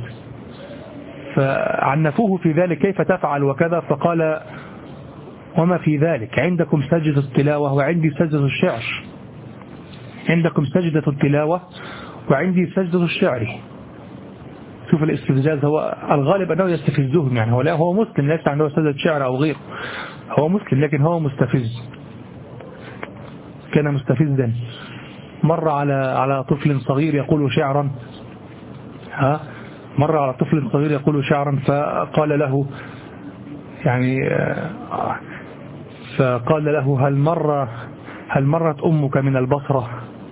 فعنفوه في ذلك كيف تفعل وكذا، فقال وما في ذلك، عندكم سجدة التلاوة وعندي سجدة الشعر، عندكم سجدة التلاوة وعندي سجدة الشعر. شوف الاستفزاز، هو الغالب أنه يستفزهم، يعني هو لا هو مسلم ليس عنده سجدة شعر أو غيره، هو مسلم لكن هو مستفز، كان مستفزا. مر على على طفل صغير يقول شعرا، ها مر على طفل صغير يقول شعرا فقال له يعني فقال له هل مر هل مرت أمك من البصرة؟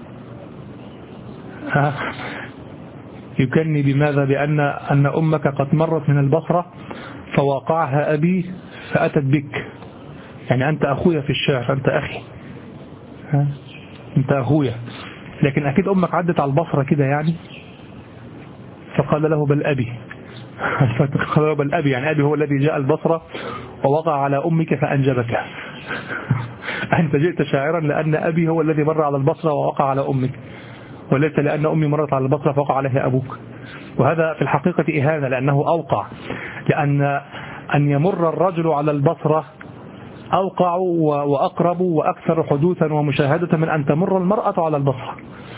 ها يكني بماذا؟ بأن أن أمك قد مرت من البصرة فواقعها أبي فأتت بك، يعني أنت أخويا في الشعر، أنت أخي، ها أنت أخويا، لكن أكيد أمك عدت على البصرة كده يعني. فقال له بل أبي فقال له بل أبي، يعني أبي هو الذي جاء البصرة ووقع على أمك فأنجبك. أنت جئت شاعرا لأن أبي هو الذي مر على البصرة ووقع على أمك، وليس لأن أمي مرت على البصرة فوقع عليها أبوك. وهذا في الحقيقة إهانة، لأنه أوقع، لأن أن يمر الرجل على البصرة أوقع وأقرب وأكثر حدوثا ومشاهدة من أن تمر المرأة على البصرة.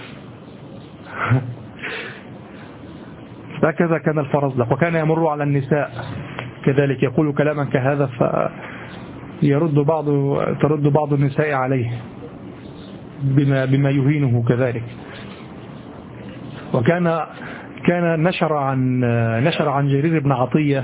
هكذا كان الفرزدق، وكان يمر على النساء كذلك، يقول كلاما كهذا فيرد بعض ترد بعض النساء عليه بما بما يهينه كذلك. وكان كان نشر عن نشر عن جرير بن عطية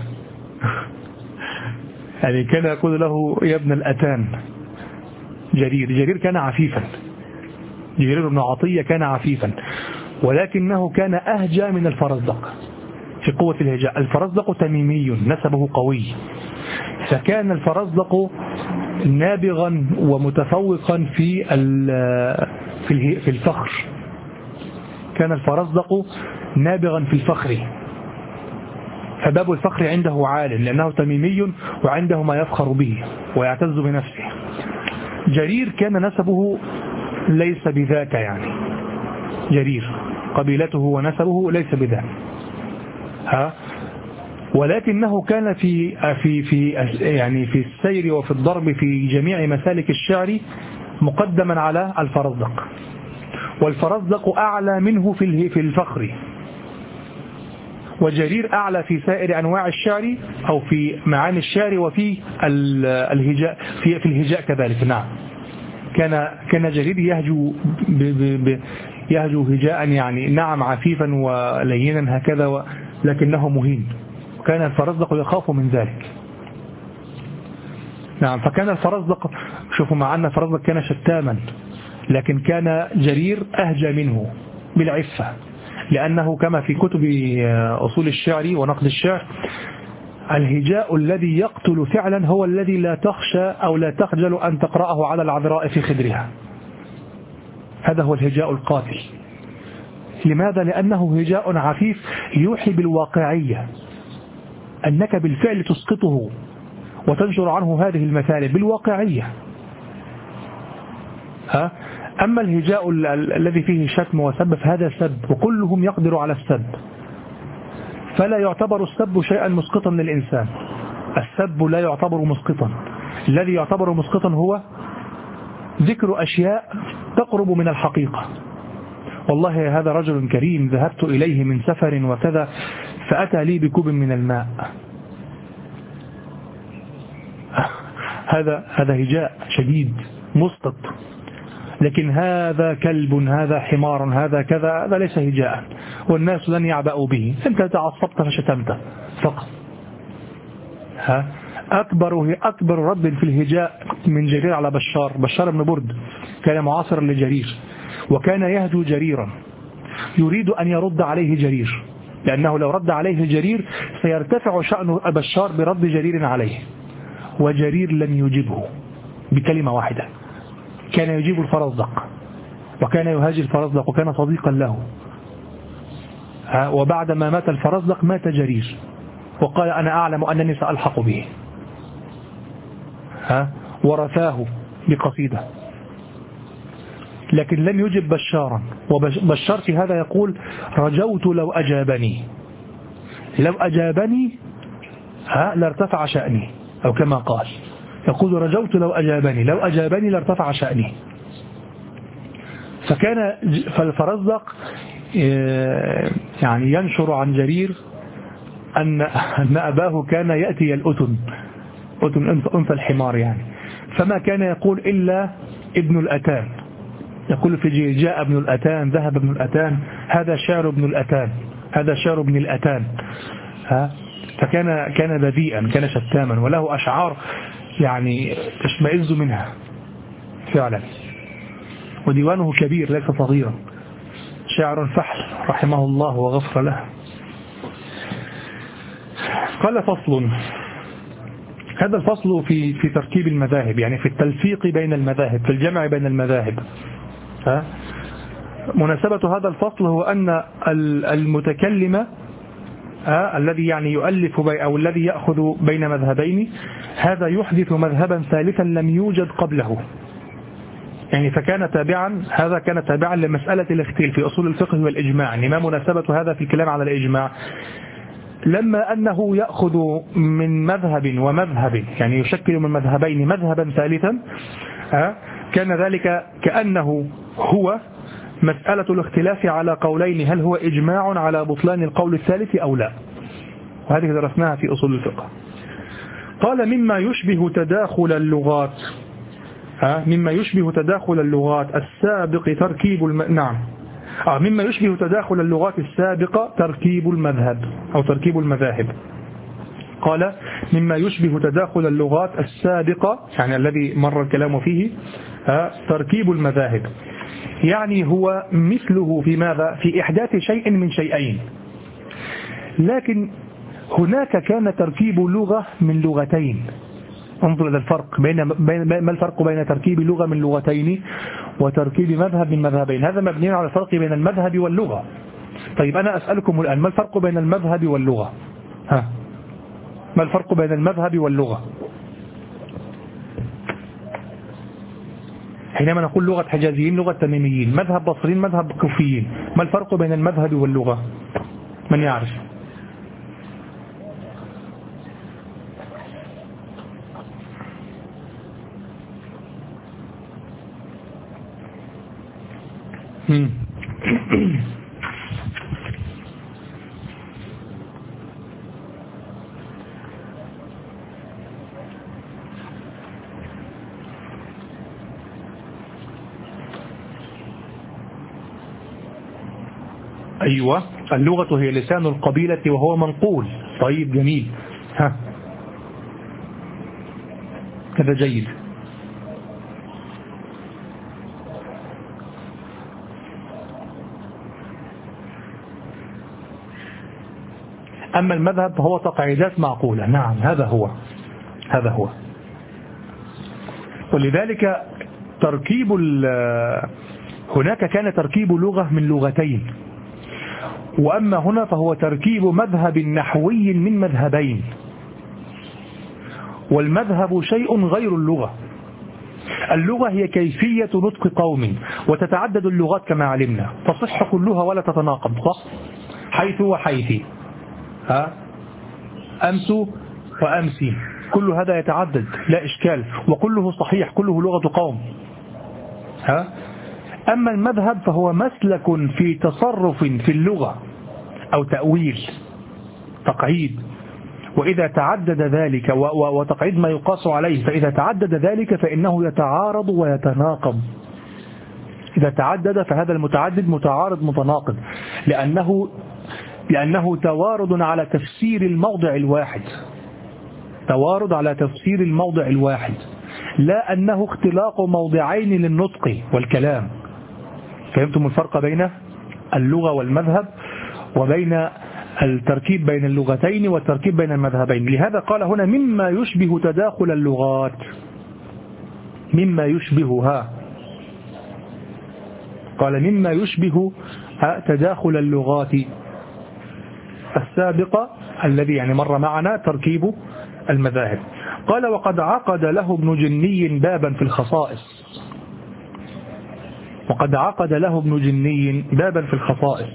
يعني كان يقول له يا ابن الأتان. جرير جرير كان عفيفا، جرير بن عطية كان عفيفا، ولكنه كان أهجى من الفرزدق في قوة الهجاء. الفرزدق تميمي نسبه قوي، فكان الفرزدق نابغا ومتفوقا في في الفخر. كان الفرزدق نابغا في الفخر، فباب الفخر عنده عال لأنه تميمي وعنده ما يفخر به ويعتز بنفسه. جرير كان نسبه ليس بذاك، يعني جرير قبيلته ونسبه ليس بذاك، ها ولكنه كان في في في يعني في السير وفي الضرب في جميع مسالك الشعر مقدما على الفرزدق، والفرزدق أعلى منه في في الفخر، وجرير أعلى في سائر أنواع الشعر أو في معاني الشعر وفي الهجاء في في الهجاء كذلك. نعم كان كان جرير يهجو ب ب يهجو هجاء يعني نعم عفيفا ولينا هكذا، لكنه مهين، وكان الفرزدق يخاف من ذلك. نعم فكان الفرزدق، شوفوا مع أن الفرزدق كان شتاما، لكن كان جرير أهجى منه بالعفة، لأنه كما في كتب أصول الشعر ونقد الشعر الهجاء الذي يقتل فعلا هو الذي لا تخشى أو لا تخجل أن تقرأه على العذراء في خدرها. هذا هو الهجاء القاتل. لماذا؟ لأنه هجاء عفيف يوحي بالواقعية، أنك بالفعل تسقطه وتنشر عنه هذه المثالب بالواقعية. ها؟ أما الهجاء الذي فيه شتم وسب فهذا سب، وكلهم يقدر على السب، فلا يعتبر السب شيئا مسقطا للإنسان. السب لا يعتبر مسقطا، الذي يعتبر مسقطا هو ذكر أشياء تقرب من الحقيقة. والله هذا رجل كريم ذهبت إليه من سفر وكذا فأتى لي بكوب من الماء، هذا هذا هجاء شديد مسقط. لكن هذا كلب، هذا حمار، هذا كذا، هذا ليس هجاء، والناس لن يعبأوا به، أنت تعصبت فشتمت فقط. ها أكبر أكبر رد في الهجاء من جرير على بشار. بشار بن برد كان معاصرا لجرير، وكان يهجو جريرا يريد أن يرد عليه جرير، لأنه لو رد عليه جرير سيرتفع شأن بشار برد جرير عليه، وجرير لم يجبه بكلمة واحدة. كان يجيب الفرزدق وكان يهاجي الفرزدق وكان صديقا له. وبعدما مات الفرزدق مات جرير وقال أنا أعلم أنني سألحق به، ها ورثاه بقصيدة، لكن لم يجب بشارا. وبشار في هذا يقول رجوت لو أجابني، لو أجابني ها لارتفع شأني، أو كما قال يقول رجوت لو أجابني، لو أجابني لارتفع شأني. فكان فالفرزدق يعني ينشر عن جرير أن أن أباه كان يأتي الأتن، أتن أنثى الحمار يعني، فما كان يقول إلا ابن الأتان، يقول في جاء ابن الأتان، ذهب ابن الأتان، هذا شعر ابن الأتان، هذا شعر ابن الأتان. ها فكان كان بذيئا، كان شتاما، وله أشعار يعني تشمئز منها فعلا، وديوانه كبير ليس صغيرا، شعر فحل رحمه الله وغفر له. قال فصل، هذا الفصل في في تركيب المذاهب، يعني في التلفيق بين المذاهب، في الجمع بين المذاهب. ها مناسبة هذا الفصل هو أن المتكلم آه الذي يعني يؤلف بي أو الذي يأخذ بين مذهبين، هذا يحدث مذهبا ثالثا لم يوجد قبله، يعني فكان تابعا، هذا كان تابعا لمسألة الاختلاف في أصول الفقه والإجماع. يعني ما مناسبة هذا في الكلام على الإجماع؟ لما أنه يأخذ من مذهب ومذهب، يعني يشكل من مذهبين مذهبا ثالثا، آه كان ذلك كأنه هو مسألة الاختلاف على قولين، هل هو إجماع على بطلان القول الثالث أو لا، وهذه درسناها في أصول الفقه. قال مما يشبه تداخل اللغات، ها مما يشبه تداخل اللغات السابق تركيب الم... نعم آه مما يشبه تداخل اللغات السابقة تركيب المذهب أو تركيب المذاهب. قال مما يشبه تداخل اللغات السابقة يعني الذي مر الكلام فيه آه تركيب المذاهب، يعني هو مثله في ماذا؟ في إحداث شيء من شيئين، لكن هناك كان تركيب لغة من لغتين. انظر إلى الفرق بين ما الفرق بين تركيب لغة من لغتين وتركيب مذهب من مذهبين. هذا مبني على الفرق بين المذهب واللغة. طيب أنا أسألكم الآن ما الفرق بين المذهب واللغة؟ ها ما الفرق بين المذهب واللغة؟ حينما نقول لغة حجازيين لغة تميميين، مذهب بصريين مذهب كوفيين، ما الفرق بين المذهب واللغة؟ من يعرف؟ هم. أيوة اللغة هي لسان القبيلة وهو منقول. طيب جميل، ها كذا جيد. أما المذهب فهو تقعيدات معقولة. نعم هذا هو هذا هو ولذلك تركيب هناك كان تركيب لغة من لغتين، وأما هنا فهو تركيب مذهب نحوي من مذهبين، والمذهب شيء غير اللغة. اللغة هي كيفية نطق قوم، وتتعدد اللغات كما علمنا، تصح كلها ولا تتناقض، صح؟ حيث وحيث، ها أمس وأمسي، كل هذا يتعدد لا إشكال، وكله صحيح، كله لغة قوم. ها أما المذهب فهو مسلك في تصرف في اللغة أو تأويل، تقعيد، وإذا تعدد ذلك وتقعيد ما يقاس عليه، فإذا تعدد ذلك فإنه يتعارض ويتناقض. إذا تعدد فهذا المتعدد متعارض متناقض، لأنه لأنه توارد على تفسير الموضع الواحد، توارد على تفسير الموضع الواحد، لا أنه اختلاق موضعين للنطق والكلام. فهمتم الفرق بين اللغة والمذهب وبين التركيب بين اللغتين والتركيب بين المذهبين؟ لهذا قال هنا مما يشبه تداخل اللغات، مما يشبهها، قال مما يشبه تداخل اللغات السابقة الذي يعني مر معنا تركيب المذاهب. قال وقد عقد له ابن جني بابا في الخصائص، وقد عقد له ابن جني بابا في الخصائص،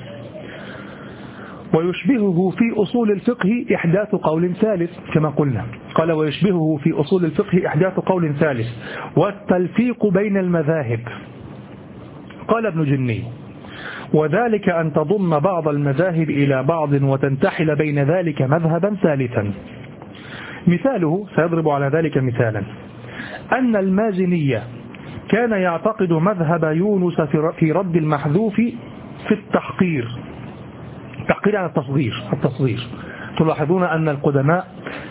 ويشبهه في أصول الفقه إحداث قول ثالث كما قلنا. قال ويشبهه في أصول الفقه إحداث قول ثالث والتلفيق بين المذاهب. قال ابن جني وذلك أن تضم بعض المذاهب إلى بعض وتنتحل بين ذلك مذهبا ثالثا. مثاله سيضرب على ذلك مثالا أن المازنية كان يعتقد مذهب يونس في رد المحذوف في التحقير، التحقير على التصغير. التصغير تلاحظون أن القدماء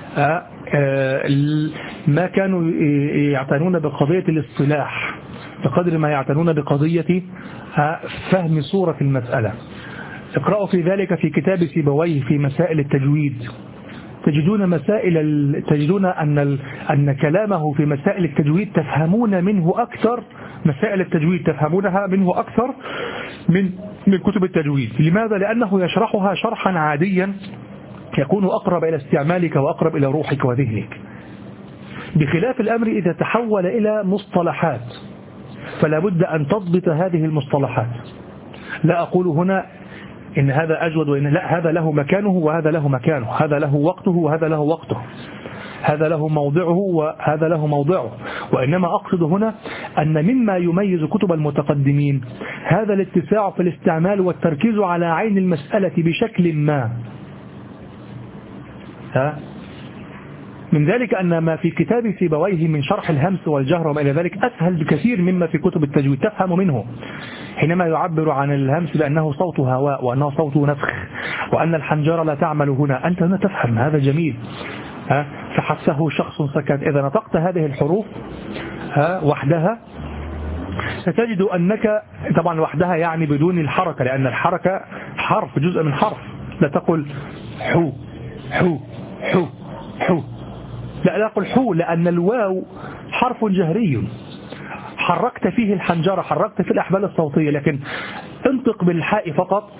ما كانوا يعتنون بقضية الاصطلاح بقدر ما يعتنون بقضية فهم صورة المسألة. اقرأوا في ذلك في كتاب سيبويه في مسائل التجويد، تجدون مسائل تجدون أن أن كلامه في مسائل التجويد تفهمون منه أكثر، مسائل التجويد تفهمونها منه أكثر من من كتب التجويد. لماذا؟ لأنه يشرحها شرحا عاديا يكون أقرب إلى استعمالك وأقرب إلى روحك وذهنك، بخلاف الأمر إذا تحول إلى مصطلحات فلا بد أن تضبط هذه المصطلحات. لا أقول هنا إن هذا أجود وإن لا، هذا له مكانه وهذا له مكانه، هذا له وقته وهذا له وقته، هذا له موضعه وهذا له موضعه، وإنما أقصد هنا أن مما يميز كتب المتقدمين هذا الاتساع في الاستعمال والتركيز على عين المسألة بشكل ما. ها؟ من ذلك أن ما في كتاب سيبويه من شرح الهمس والجهر وما إلى ذلك أسهل بكثير مما في كتب التجويد، تفهم منه حينما يعبر عن الهمس بأنه صوت هواء وأنه صوت نفخ وأن الحنجرة لا تعمل هنا، أنت هنا تفهم هذا جميل. ها فحسه شخص سكت. إذا نطقت هذه الحروف ها وحدها ستجد أنك طبعا وحدها يعني بدون الحركة، لأن الحركة حرف جزء من حرف. لا تقل حو حو حو حو، لا لا تقل حو، لأن الواو حرف جهري حركت فيه الحنجرة، حركت في الأحبال الصوتية، لكن انطق بالحاء فقط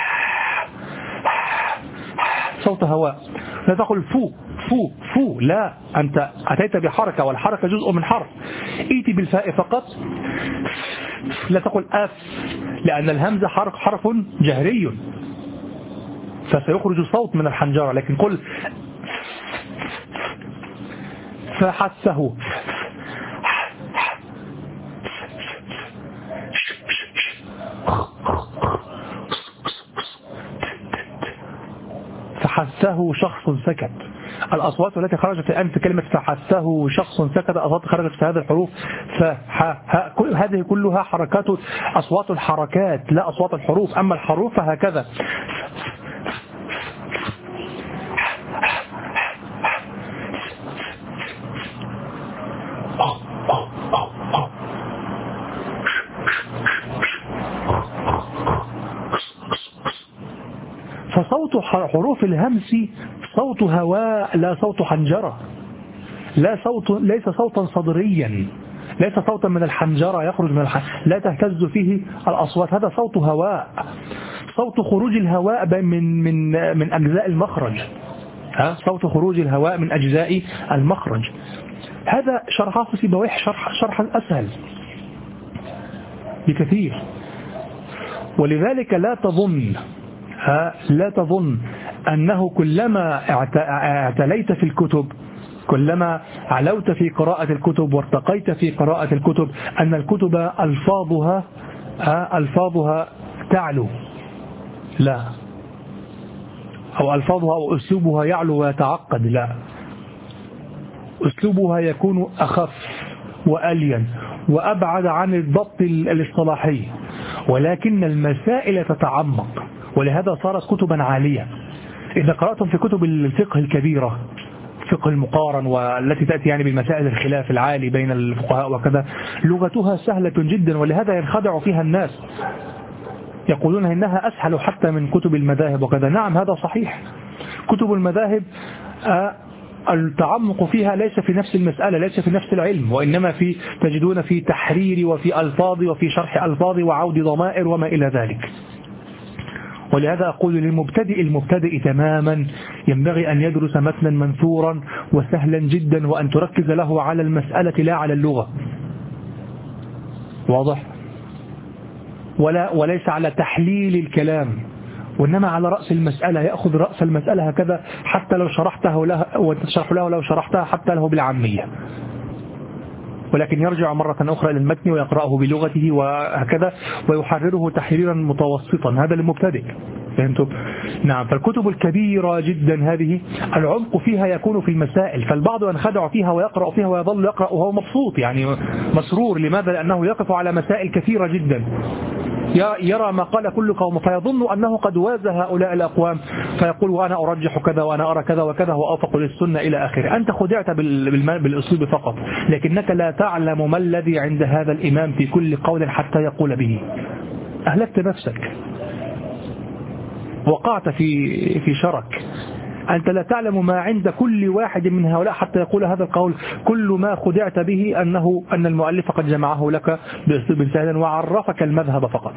صوت هواء. لا تقل فو فو فو، لا، أنت أتيت بحركة والحركة جزء من حرف. إيتي بالفاء فقط. لا تقل أف، لأن الهمزة حرف حرف جهري فسيخرج صوت من الحنجرة، لكن قل فحسه فحسه شخص سكت. الأصوات التي خرجت الآن في كلمة فحسه شخص سكت، أصوات خرجت في هذه الحروف فح ها كل هذه كلها حركات، أصوات الحركات لا أصوات الحروف. أما الحروف فهكذا. فصوت حروف الهمس صوت هواء لا صوت حنجرة، لا صوت، ليس صوتا صدريا، ليس صوتا من الحنجرة يخرج من الحنجرة لا تهتز فيه الأصوات، هذا صوت هواء، صوت خروج الهواء من من من أجزاء المخرج. ها صوت خروج الهواء من أجزاء المخرج. هذا شرحه في سيبويه شرح شرحا أسهل بكثير. ولذلك لا تظن ها لا تظن أنه كلما اعتليت في الكتب، كلما علوت في قراءة الكتب وارتقيت في قراءة الكتب، أن الكتب ألفاظها ألفاظها تعلو، لا، أو ألفاظها أو أسلوبها يعلو ويتعقد، لا، أسلوبها يكون أخف وألين وأبعد عن الضبط الاصطلاحي، ولكن المسائل تتعمق، ولهذا صارت كتبا عالية. إذا قرأتم في كتب الفقه الكبيرة، فقه المقارن والتي تأتي يعني بالمسائل الخلاف العالي بين الفقهاء وكذا، لغتها سهلة جدا، ولهذا ينخدع فيها الناس، يقولون إنها أسهل حتى من كتب المذاهب وكذا. نعم هذا صحيح، كتب المذاهب التعمق فيها ليس في نفس المسألة، ليس في نفس العلم، وإنما في تجدون في تحرير وفي ألفاظ وفي شرح ألفاظ وعود ضمائر وما إلى ذلك. ولهذا أقول للمبتدئ المبتدئ تماما ينبغي أن يدرس متنا منثورا وسهلا جدا، وأن تركز له على المسألة لا على اللغة، واضح؟ ولا وليس على تحليل الكلام، وإنما على رأس المسألة، يأخذ رأس المسألة هكذا، حتى لو شرحته له وتشرح له لو شرحتها حتى له بالعامية، ولكن يرجع مرة أخرى إلى المتن ويقرأه بلغته وهكذا ويحرره تحريرا متوسطا. هذا للمبتدئ، فهمتم؟ نعم. فالكتب الكبيرة جدا هذه العمق فيها يكون في المسائل، فالبعض ينخدع فيها ويقرأ فيها ويظل يقرأ وهو مبسوط يعني مسرور. لماذا؟ لأنه يقف على مسائل كثيرة جدا، يرى ما قال كل قوم، فيظن أنه قد واز هؤلاء الأقوام، فيقول وأنا أرجح كذا وأنا أرى كذا وكذا وأوفق للسنة إلى آخره. أنت خدعت بالأسلوب فقط، لكنك لا تعلم ما الذي عند هذا الإمام في كل قول حتى يقول به. أهلكت نفسك، وقعت في في شرك. أنت لا تعلم ما عند كل واحد من هؤلاء حتى يقول هذا القول. كل ما خدعت به أنه أن المؤلف قد جمعه لك بأسلوب سهل وعرفك المذهب فقط.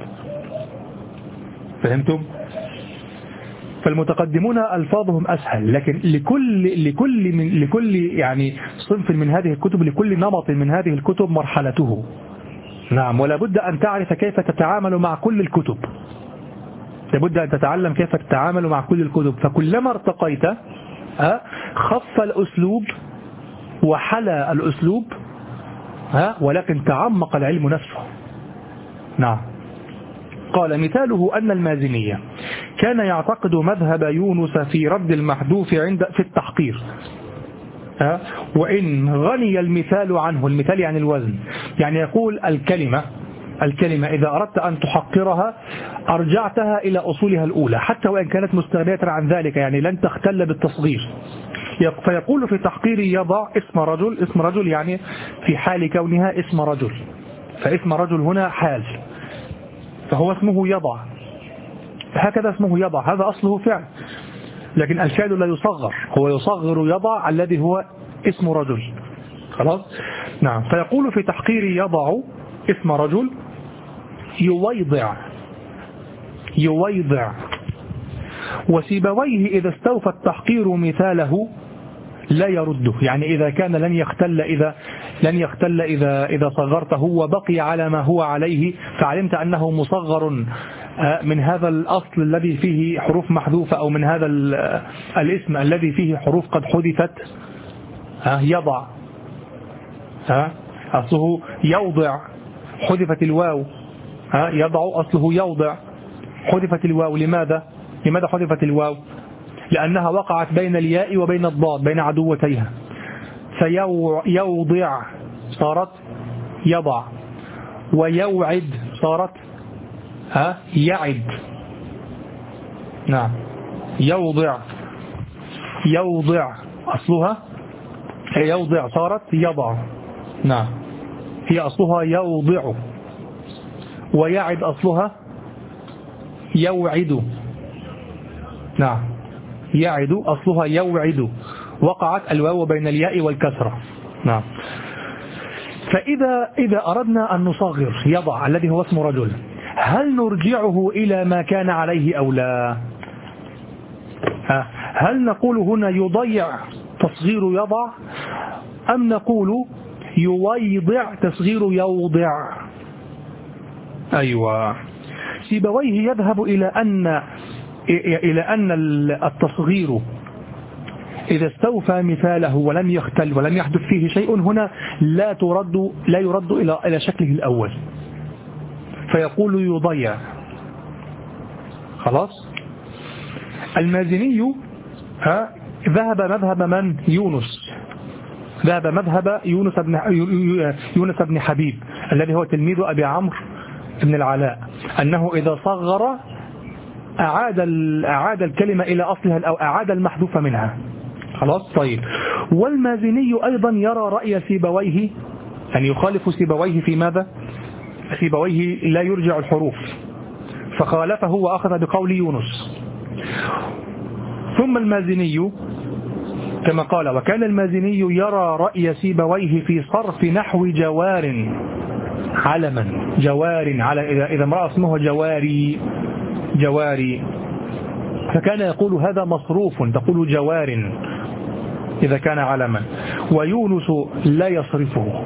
فهمتم؟ فالمتقدمون ألفاظهم أسهل، لكن لكل لكل من لكل يعني صنف من هذه الكتب، لكل نمط من هذه الكتب مرحلته. نعم. ولا بد أن تعرف كيف تتعامل مع كل الكتب، لابد أن تتعلم كيف تتعامل مع كل الكتب. فكلما ارتقيت خف الأسلوب وحلى الأسلوب، ولكن تعمق العلم نفسه. نعم. قال مثاله أن المازنية كان يعتقد مذهب يونس في رد المحذوف عند في التحقير. وإن غني المثال عنه، المثال يعني الوزن، يعني يقول الكلمة الكلمة إذا أردت أن تحقرها أرجعتها إلى أصولها الأولى حتى وإن كانت مستغنية عن ذلك، يعني لن تختل بالتصغير. فيقول في تحقير يضع اسم رجل، اسم رجل يعني في حال كونها اسم رجل، فاسم رجل هنا حال، فهو اسمه يضع، هكذا اسمه يضع، هذا أصله فعل، لكن الفعل لا يصغر، هو يصغر يضع الذي هو اسم رجل. خلاص؟ نعم. فيقول في تحقير يضع اسم رجل يويضع، يويضع. وسيبويه إذا استوفى التحقير مثاله لا يرده، يعني إذا كان لن يختل إذا لن يختل إذا إذا صغرته وبقي على ما هو عليه، فعلمت أنه مصغر من هذا الأصل الذي فيه حروف محذوفة، أو من هذا الاسم الذي فيه حروف قد حذفت. يضع أصله يوضع، حذفت الواو. يضع أصله يوضع، حذفت الواو. لماذا؟ لماذا حذفت الواو؟ لأنها وقعت بين الياء وبين الضاد، بين عدوتيها، فيوضع صارت يضع، ويوعد صارت ها يعد. نعم. يوضع، يوضع أصلها يوضع صارت يضع. نعم، هي أصلها يوضع. ويعد أصلها يوعد. نعم، يعد أصلها يوعد، وقعت الواو بين الياء والكسرة. نعم. فإذا إذا أردنا أن نصغر يضع الذي هو اسم رجل، هل نرجعه إلى ما كان عليه أو لا؟ هل نقول هنا يضيع تصغير يضع، أم نقول يويضع تصغير يوضع؟ أيوة. سيبويه يذهب إلى أن إلى أن التصغير إذا استوفى مثاله ولم يختل ولم يحدث فيه شيء هنا لا ترد لا يرد إلى إلى شكله الأول، فيقول يضيع. خلاص. المازني ها ذهب مذهب من؟ يونس، ذهب مذهب يونس بن يونس بن حبيب الذي هو تلميذ أبي عمرو بن العلاء، أنه إذا صغر أعاد أعاد الكلمة إلى أصلها أو أعاد المحذوف منها. خلاص. طيب. والمازني أيضا يرى رأي سيبويه، أن يخالف سيبويه في ماذا؟ سيبويه لا يرجع الحروف، فخالفه وأخذ بقول يونس. ثم المازني كما قال: وكان المازني يرى رأي سيبويه في صرف نحو جوار علما، جوار على إذا إذا امرأة اسمها جواري جواري، فكان يقول هذا مصروف، تقول جوار إذا كان علما، ويونس لا يصرفه.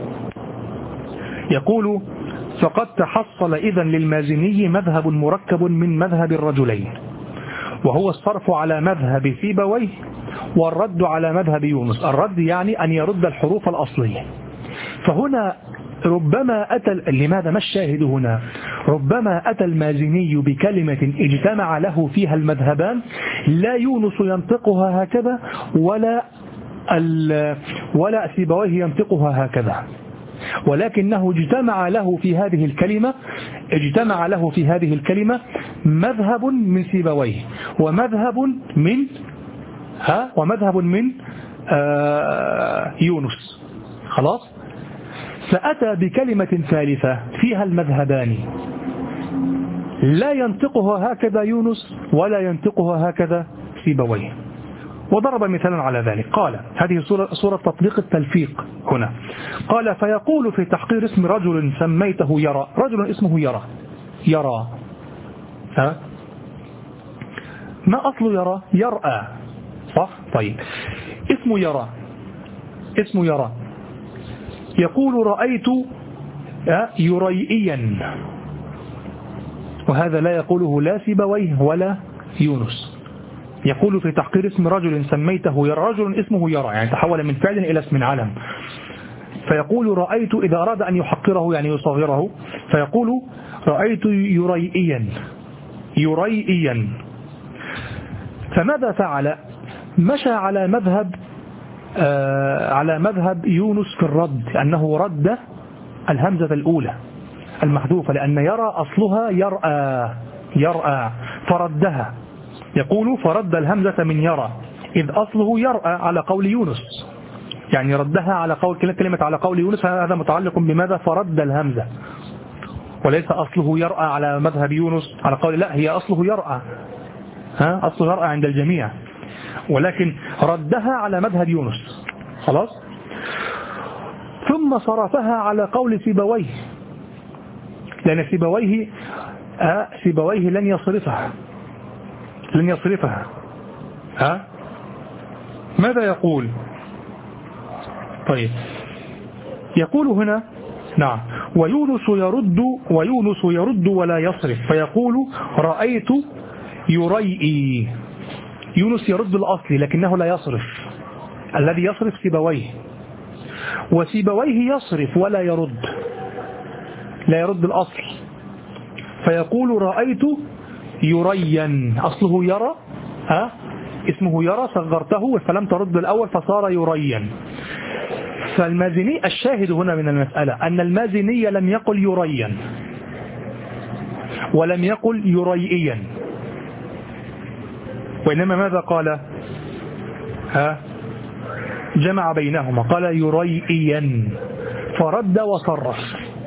يقول: فقد تحصل إذن للمازني مذهب مركب من مذهب الرجلين، وهو الصرف على مذهب سيبويه والرد على مذهب يونس. الرد يعني أن يرد الحروف الأصلية. فهنا ربما أتى، لماذا ما الشاهد هنا؟ ربما أتى المازني بكلمة اجتمع له فيها المذهبان، لا يونس ينطقها هكذا ولا ولا سيبويه ينطقها هكذا، ولكنه اجتمع له في هذه الكلمة اجتمع له في هذه الكلمة مذهب من سيبويه ومذهب من ها ومذهب من آه يونس. خلاص. فأتى بكلمة ثالثة فيها المذهبان، لا ينطقها هكذا يونس ولا ينطقها هكذا سيبويه، وضرب مثالا على ذلك. قال: هذه صورة, صورة تطبيق التلفيق هنا. قال: فيقول في تحقير اسم رجل سميته يرى، رجل اسمه يرى يرى ها ما أصل يرى؟ يرأى، صح؟ طيب. اسم يرى اسم يرى يقول: رأيت يريئيا، وهذا لا يقوله لا سيبويه ولا يونس. يقول في تحقير اسم رجل سميته يرى، رجل اسمه يرى يعني تحول من فعل إلى اسم علم، فيقول: رأيت إذا أراد أن يحقره يعني يصغره، فيقول: رأيت يريئيا يريئيا. فماذا فعل؟ مشى على مذهب على مذهب يونس في الرد، أنه رد الهمزة الأولى المحذوفة، لأن يرى أصلها يرأى يرأى فردها، يقول فرد الهمزة من يرى إذ أصله يرأى على قول يونس، يعني ردها على قول كلمة على قول يونس، هذا متعلق بماذا؟ فرد الهمزة، وليس أصله يرأى على مذهب يونس على قول، لا، هي أصله يرأى، ها أصله يرأى عند الجميع، ولكن ردها على مذهب يونس. خلاص. ثم صرفها على قول سيبويه، لأن سيبويه آه سيبويه لن يصرفها لن يصرفها ها ماذا يقول؟ طيب، يقول هنا نعم ويونس يرد ويونس يرد ولا يصرف، فيقول رأيت يريئي. يونس يرد الأصل لكنه لا يصرف، الذي يصرف سيبويه، وسيبويه يصرف ولا يرد، لا يرد الأصل، فيقول رأيت يريا، أصله يرى، ها اسمه يرى، صغرته فلم ترد الأول فصار يريا. فالمازني الشاهد هنا من المسألة أن المازني لم يقل يريا ولم يقل يريئيا، وإنما ماذا قال؟ ها جمع بينهما، قال يريئيا، فرد وصرف،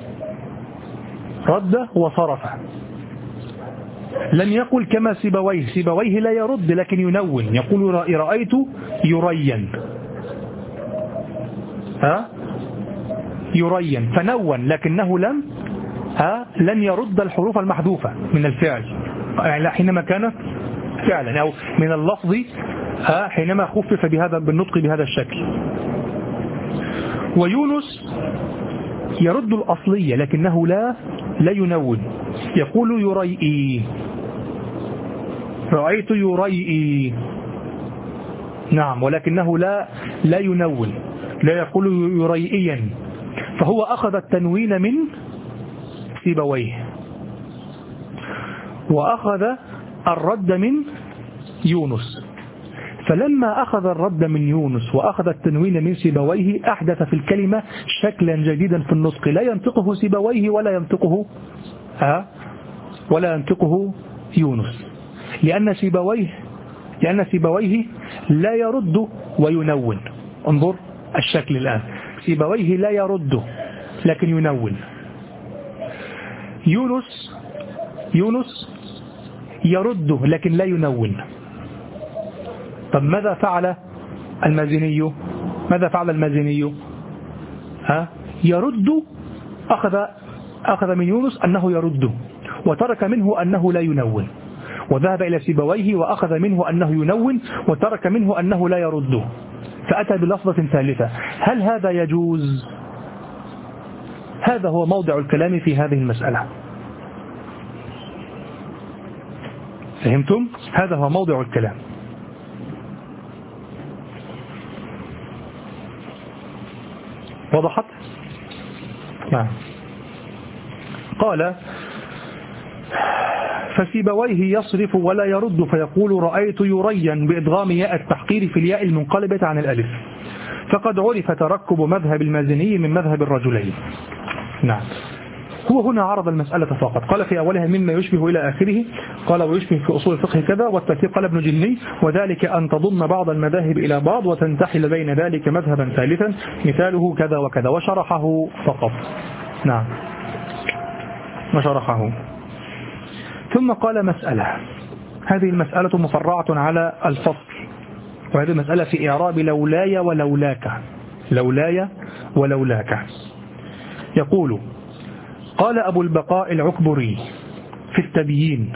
رد وصرف، لم يقل كما سيبويه. سيبويه لا يرد لكن ينون، يقول رأيت يريا، ها يريا، فنون لكنه لم ها لن يرد الحروف المحذوفة من الفعل، يعني حينما كان فعلا أو من اللفظ، ها حينما خفف بهذا بالنطق بهذا الشكل. ويونس يرد الأصلية لكنه لا لا ينون، يقول يريئي، رأيت يريئي، نعم، ولكنه لا لا ينون، لا يقول يريئيا، فهو أخذ التنوين من سيبويه وأخذ الرد من يونس. فلما أخذ الرد من يونس وأخذ التنوين من سيبويه أحدث في الكلمة شكلا جديدا في النطق لا ينطقه سيبويه ولا ينطقه ها ولا ينطقه يونس، لأن سيبويه لأن سيبويه لا يرد وينون. انظر الشكل الآن، سيبويه لا يرد لكن ينون. يونس يونس يرد لكن لا ينون. طب ماذا فعل المازني؟ ماذا فعل المازني؟ ها يرد، أخذ أخذ من يونس أنه يرد، وترك منه أنه لا ينون، وذهب إلى سيبويه وأخذ منه أنه ينون وترك منه أنه لا يرد، فأتى بلفظة ثالثة. هل هذا يجوز؟ هذا هو موضع الكلام في هذه المسألة. فهمتم؟ هذا هو موضع الكلام. وضحت؟ نعم. قال فسيبويه يصرف ولا يرد، فيقول رأيت يريا بإدغام ياء التحقير في الياء المنقلبة عن الألف، فقد عرف تركب مذهب المازني من مذهب الرجلين. نعم. هو هنا عرض المسألة فقط، قال في أولها مما يشبه إلى آخره، قال ويشبه في أصول الفقه كذا، والترتيب قال ابن جني وذلك أن تضم بعض المذاهب إلى بعض وتنتحل بين ذلك مذهبا ثالثا مثاله كذا وكذا، وشرحه فقط. نعم، وشرحه. ثم قال مسألة، هذه المسألة مفرعة على الفصل، وهذه المسألة في إعراب لولاي ولولاك، لولاي ولولاك. يقول قال أبو البقاء العكبري في التبيين،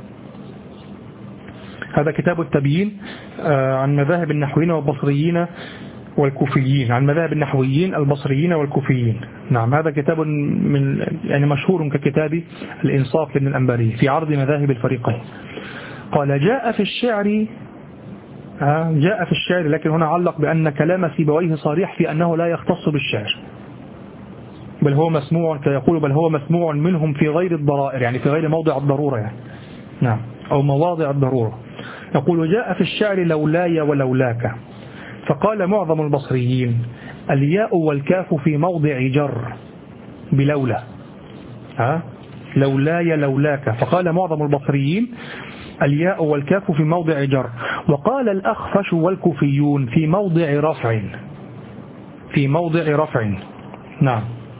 هذا كتاب التبيين عن مذاهب النحويين والبصريين والكوفيين، عن مذاهب النحويين البصريين والكوفيين. نعم، هذا كتاب من يعني مشهور ككتاب الإنصاف لابن الأنباري في عرض مذاهب الفريقين. قال جاء في الشعر جاء في الشعر لكن هنا علق بأن كلام سيبويه صريح في أنه لا يختص بالشعر، بل هو مسموع، كيقول بل هو مسموع منهم في غير الضرائر، يعني في غير موضع الضرورة يعني. نعم، أو مواضع الضرورة. يقول جاء في الشعر لولاي ولولاك، فقال معظم البصريين الياء والكاف في موضع جر بلولا، ها لولاي لولاك. فقال معظم البصريين الياء والكاف في موضع جر. وقال الأخفش والكوفيون في موضع رفع، في موضع رفع. نعم.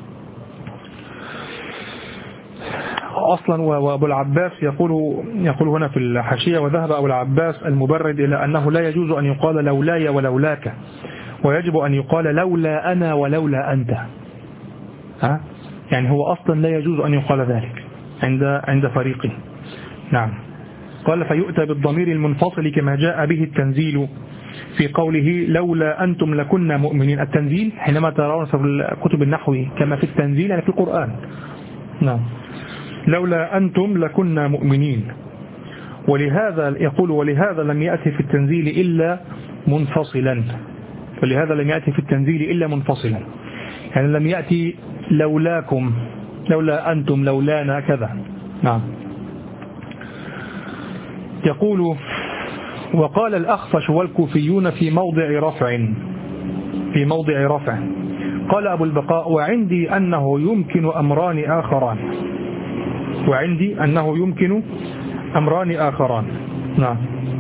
أصلا وأبو العباس يقول يقول هنا في الحاشية وذهب أبو العباس المبرد إلى أنه لا يجوز أن يقال لولاي ولولاك، ويجب أن يقال لولا أنا ولولا أنت. ها؟ يعني هو أصلا لا يجوز أن يقال ذلك عند عند فريقه. نعم. قال فيؤتى بالضمير المنفصل كما جاء به التنزيل في قوله لولا أنتم لكنا مؤمنين. التنزيل حينما ترون في كتب النحو كما في التنزيل يعني في القرآن. نعم. لولا أنتم لكنا مؤمنين. ولهذا يقول ولهذا لم يأتي في التنزيل إلا منفصلا، ولهذا لم يأتي في التنزيل إلا منفصلا، يعني لم يأتي لولاكم لولا أنتم لولانا كذا. نعم. يقول وقال الأخفش والكوفيون في موضع رفع، في موضع رفع. قال أبو البقاء وعندي أنه يمكن أمران آخران، وعندي أنه يمكن أمران آخران. نعم.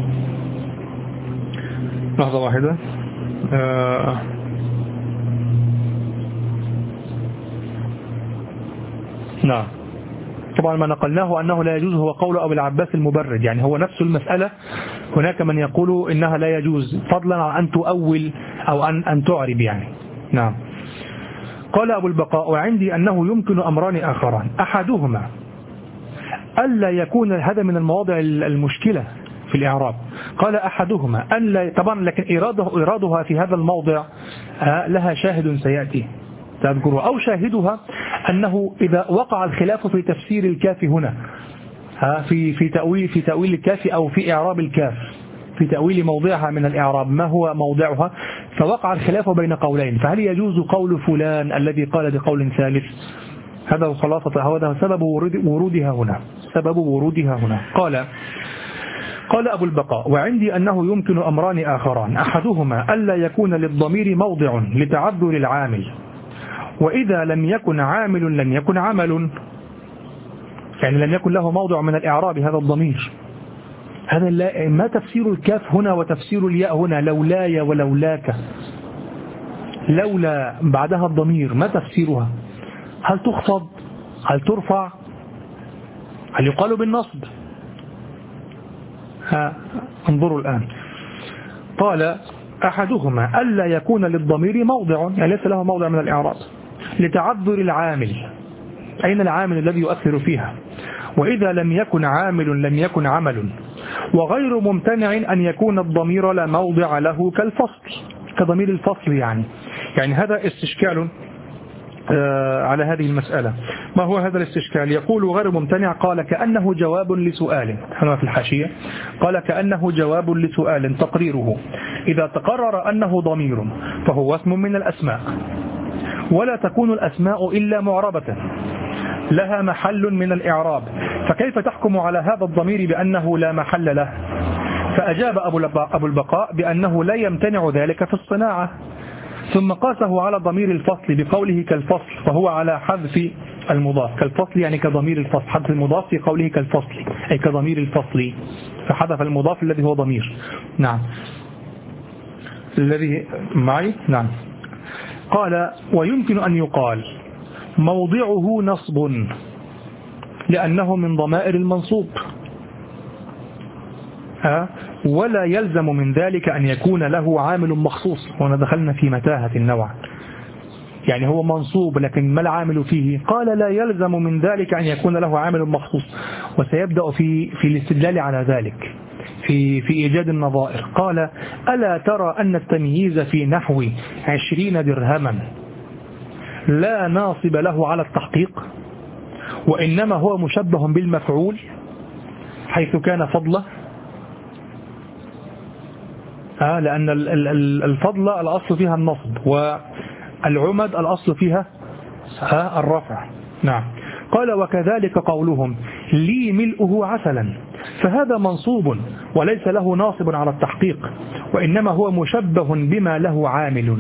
لحظة واحدة. آه نعم. طبعا ما نقلناه أنه لا يجوز هو قول أبو العباس المبرد، يعني هو نفس المسألة. هناك من يقول إنها لا يجوز فضلا عن أن تؤول أو أن أن تعرب يعني. نعم. قال أبو البقاء وعندي أنه يمكن أمران آخران، أحدهما ألا يكون هذا من المواضع المشكلة في الإعراب. قال أحدهما أن لا، طبعا لكن إراده إرادها في هذا الموضع لها شاهد سيأتي تذكره، أو شاهدها أنه إذا وقع الخلاف في تفسير الكاف هنا في في تأويل في تأويل الكاف أو في إعراب الكاف، في تأويل موضعها من الإعراب ما هو موضعها، فوقع الخلاف بين قولين، فهل يجوز قول فلان الذي قال بقول ثالث؟ هذا خلاصة، هذا سبب ورودها هنا، سبب ورودها هنا. قال قال أبو البقاء وعندي أنه يمكن أمران آخران، أحدهما ألا يكون للضمير موضع لتعذر العامل، وإذا لم يكن عامل لم يكن عمل، يعني لم يكن له موضع من الإعراب هذا الضمير. هذا ما تفسير الكاف هنا وتفسير الياء هنا لولاي ولولاك؟ لولا بعدها الضمير ما تفسيرها؟ هل تخفض؟ هل ترفع؟ هل يقال بالنصب؟ ها انظروا الآن. قال أحدهما ألا يكون للضمير موضع، يعني ليس له موضع من الإعراب، لتعذر العامل. أين العامل الذي يؤثر فيها؟ وإذا لم يكن عامل لم يكن عمل، وغير ممتنع أن يكون الضمير لا موضع له كالفصل، كضمير الفصل يعني. يعني هذا استشكال على هذه المسألة. ما هو هذا الاستشكال؟ يقول غير ممتنع، قال كأنه جواب لسؤال، هنا في الحاشية قال كأنه جواب لسؤال تقريره إذا تقرر أنه ضمير فهو اسم من الأسماء، ولا تكون الأسماء إلا معربة لها محل من الإعراب، فكيف تحكم على هذا الضمير بأنه لا محل له؟ فأجاب أبو البقاء بأنه لا يمتنع ذلك في الصناعة، ثم قاسه على ضمير الفصل بقوله كالفصل، فهو على حذف المضاف. كالفصل يعني كضمير الفصل، حذف المضاف في قوله كالفصل أي كضمير الفصل، فحذف المضاف الذي هو ضمير. نعم الذي معي. نعم. قال ويمكن أن يقال موضعه نصب لأنه من ضمائر المنصوب، ها ولا يلزم من ذلك أن يكون له عامل مخصوص. هنا دخلنا في متاهة النوع، يعني هو منصوب لكن ما العامل فيه؟ قال لا يلزم من ذلك أن يكون له عامل مخصوص، وسيبدأ في في الاستدلال على ذلك في في إيجاد النظائر. قال ألا ترى أن التمييز في نحو عشرين درهما لا ناصب له على التحقيق، وإنما هو مشبه بالمفعول حيث كان فضله، آه لأن الفضل الأصل فيها النصب، والعمد الأصل فيها آه الرفع. نعم. قال وكذلك قولهم لي ملؤه عسلا فهذا منصوب وليس له ناصب على التحقيق، وإنما هو مشبه بما له عامل.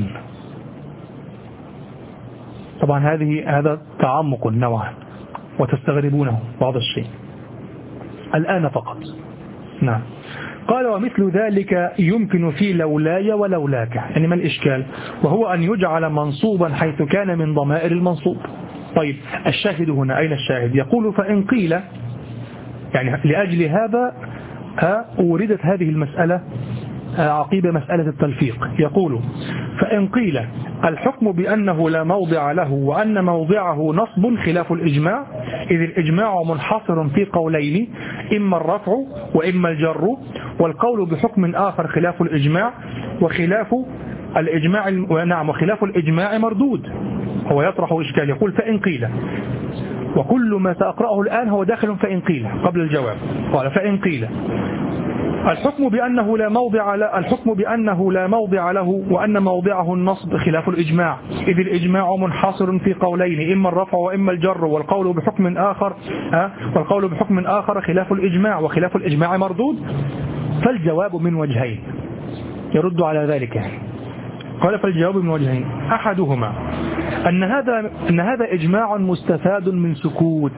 طبعا هذه هذا تعمق نوعا وتستغربونه بعض الشيء الآن فقط. نعم. قال ومثل ذلك يمكن في لولاي ولولاك، يعني ما الإشكال؟ وهو أن يجعل منصوبا حيث كان من ضمائر المنصوب. طيب الشاهد هنا، أين الشاهد؟ يقول فإن قيل، يعني لأجل هذا أوردت هذه المسألة عقيبة مسألة التلفيق. يقول فإن قيل الحكم بأنه لا موضع له وأن موضعه نصب خلاف الإجماع، إذ الإجماع منحصر في قولين، إما الرفع وإما الجر، والقول بحكم آخر خلاف الإجماع، وخلاف الإجماع نعم وخلاف الإجماع مردود. هو يطرح إشكال، يقول فإن قيل، وكل ما سأقرأه الآن هو داخل فإن قيل قبل الجواب. قال فإن قيل الحكم بأنه لا موضع له الحكم بأنه لا موضع له وأن موضعه النصب خلاف الإجماع، إذ الإجماع منحصر في قولين، إما الرفع وإما الجر، والقول بحكم آخر أه والقول بحكم آخر خلاف الإجماع، وخلاف الإجماع مردود. فالجواب من وجهين يرد على ذلك. قال فالجواب من وجهين، أحدهما أن هذا أن هذا إجماع مستفاد من سكوت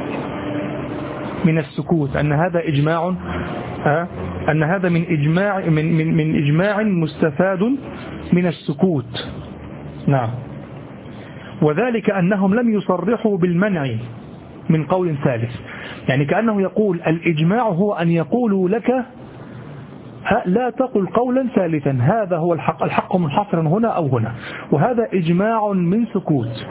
من السكوت أن هذا إجماع أه أن هذا من إجماع من من من إجماع مستفاد من السكوت. نعم. وذلك أنهم لم يصرحوا بالمنع من قول ثالث، يعني كأنه يقول الإجماع هو أن يقولوا لك لا تقل قولا ثالثا، هذا هو الحق، الحق منحصر هنا أو هنا، وهذا إجماع من سكوت.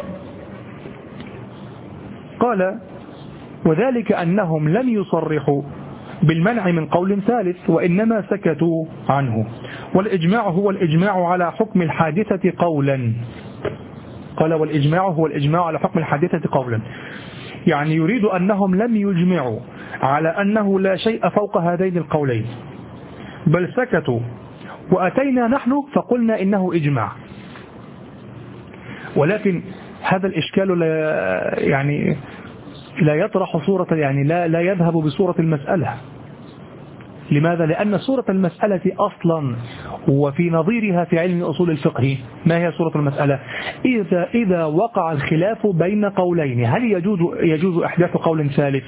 قال وذلك أنهم لم يصرحوا بالمنع من قول ثالث وإنما سكتوا عنه، والإجماع هو الإجماع على حكم الحادثة قولا. قال والإجماع هو الإجماع على حكم الحادثة قولا، يعني يريد أنهم لم يجمعوا على أنه لا شيء فوق هذين القولين، بل سكتوا، وأتينا نحن فقلنا إنه إجماع. ولكن هذا الإشكال لا يعني لا يطرح صورة، يعني لا لا يذهب بصورة المسألة. لماذا؟ لأن صورة المسألة أصلا وفي نظيرها في علم أصول الفقه ما هي صورة المسألة؟ إذا إذا وقع الخلاف بين قولين هل يجوز يجوز إحداث قول ثالث؟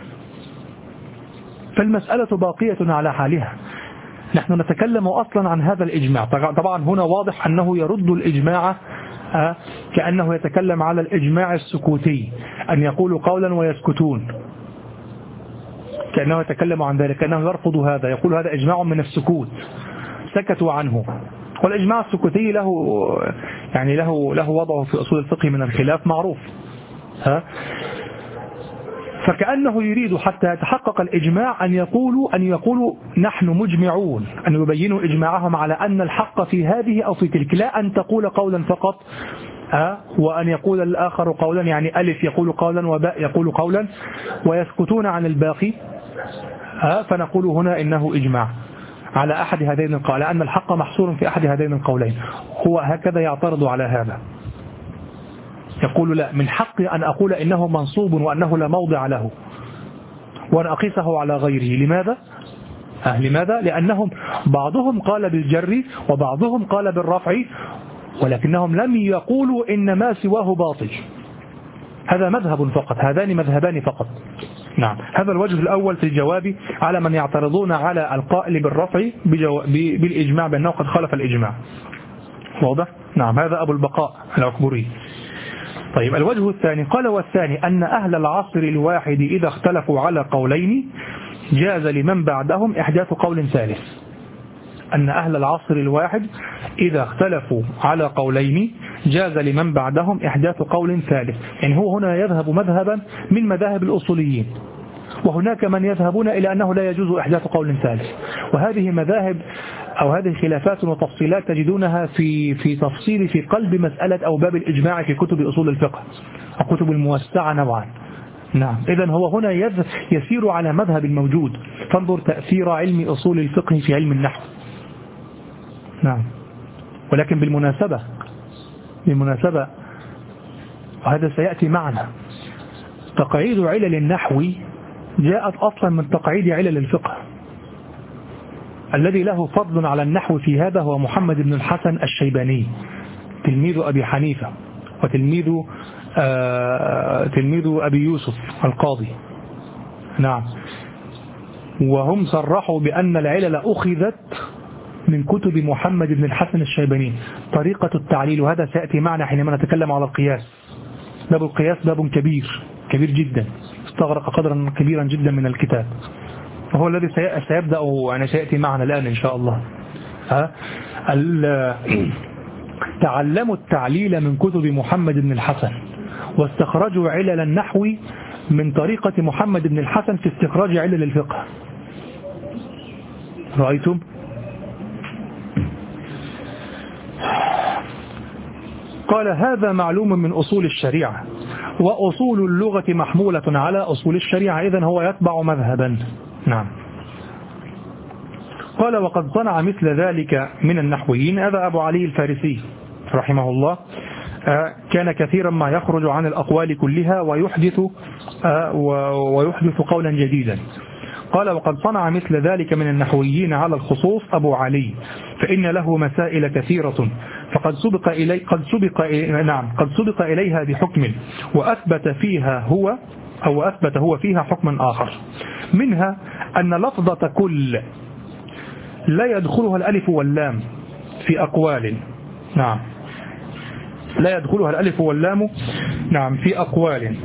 فالمسألة باقية على حالها. نحن نتكلم أصلا عن هذا الإجماع. طبعا هنا واضح أنه يرد الإجماع كأنه يتكلم على الإجماع السكوتي، أن يقولوا قولا ويسكتون، كأنه يتكلم عن ذلك، كأنه يرفض هذا، يقول هذا إجماع من السكوت سكتوا عنه. والإجماع السكوتي له يعني له له وضعه في أصول الفقه من الخلاف معروف. ها فكأنه يريد حتى يتحقق الإجماع أن يقولوا أن يقولوا نحن مجمعون، أن يبينوا إجماعهم على أن الحق في هذه أو في تلك، لا أن تقول قولا فقط أه وأن يقول الآخر قولا، يعني ألف يقول قولا وباء يقول قولا ويسكتون عن الباقي. أه فنقول هنا إنه إجماع على أحد هذين القولين، لأن الحق محصور في أحد هذين القولين. هو هكذا يعترض على هذا، يقول لا، من حقي أن أقول إنه منصوب وأنه لا موضع له وأن أقيسه على غيره. لماذا؟ أه لماذا؟ لأنهم بعضهم قال بالجر وبعضهم قال بالرفع، ولكنهم لم يقولوا إن ما سواه باطل. هذا مذهب فقط، هذان مذهبان فقط. نعم. هذا الوجه الأول في الجواب على من يعترضون على القائل بالرفع بالإجماع بأنه قد خالف الإجماع. واضح؟ نعم. هذا أبو البقاء العكبري. طيب الوجه الثاني قال والثاني أن أهل العصر الواحد إذا اختلفوا على قولين جاز لمن بعدهم إحداث قول ثالث. أن أهل العصر الواحد إذا اختلفوا على قولين جاز لمن بعدهم إحداث قول ثالث، يعني هو هنا يذهب مذهبا من مذاهب الأصوليين، وهناك من يذهبون إلى أنه لا يجوز إحداث قول ثالث. وهذه مذاهب أو هذه خلافات وتفصيلات تجدونها في في تفصيل في قلب مسألة أو باب الإجماع في كتب أصول الفقه، الكتب الموسعة نوعا. نعم. إذن هو هنا يسير على مذهب الموجود. فانظر تأثير علم أصول الفقه في علم النحو. نعم. ولكن بالمناسبة بالمناسبة وهذا سيأتي معنا، تقعيد علل النحو جاءت أصلا من تقعيد علل الفقه. الذي له فضل على النحو في هذا هو محمد بن الحسن الشيباني تلميذ أبي حنيفة وتلميذ آه تلميذ أبي يوسف القاضي. نعم. وهم صرحوا بأن العلل أخذت من كتب محمد بن الحسن الشيباني. طريقة التعليل، وهذا سيأتي معنا حينما نتكلم على القياس. باب القياس باب كبير كبير جدا، استغرق قدرا كبيرا جدا من الكتاب، وهو الذي سيبدأ يعني سيأتي معنا الآن إن شاء الله. ها تعلموا التعليل من كتب محمد بن الحسن، واستخرجوا علل النحو من طريقة محمد بن الحسن في استخراج علل الفقه. رأيتم؟ قال هذا معلوم من أصول الشريعة، وأصول اللغة محمولة على أصول الشريعة، إذن هو يتبع مذهبا. نعم. قال وقد صنع مثل ذلك من النحويين هذا أبو علي الفارسي رحمه الله، كان كثيرا ما يخرج عن الأقوال كلها ويحدث ويحدث قولا جديدا. قال وقد صنع مثل ذلك من النحويين على الخصوص أبو علي، فإن له مسائل كثيرة، فقد سبق إلي قد سبق إلي نعم قد سبق إليها بحكم، وأثبت فيها هو أو أثبت هو فيها حكما آخر، منها أن لفظة كل لا يدخلها الألف واللام في أقوال. نعم. لا يدخلها الألف واللام نعم في أقوال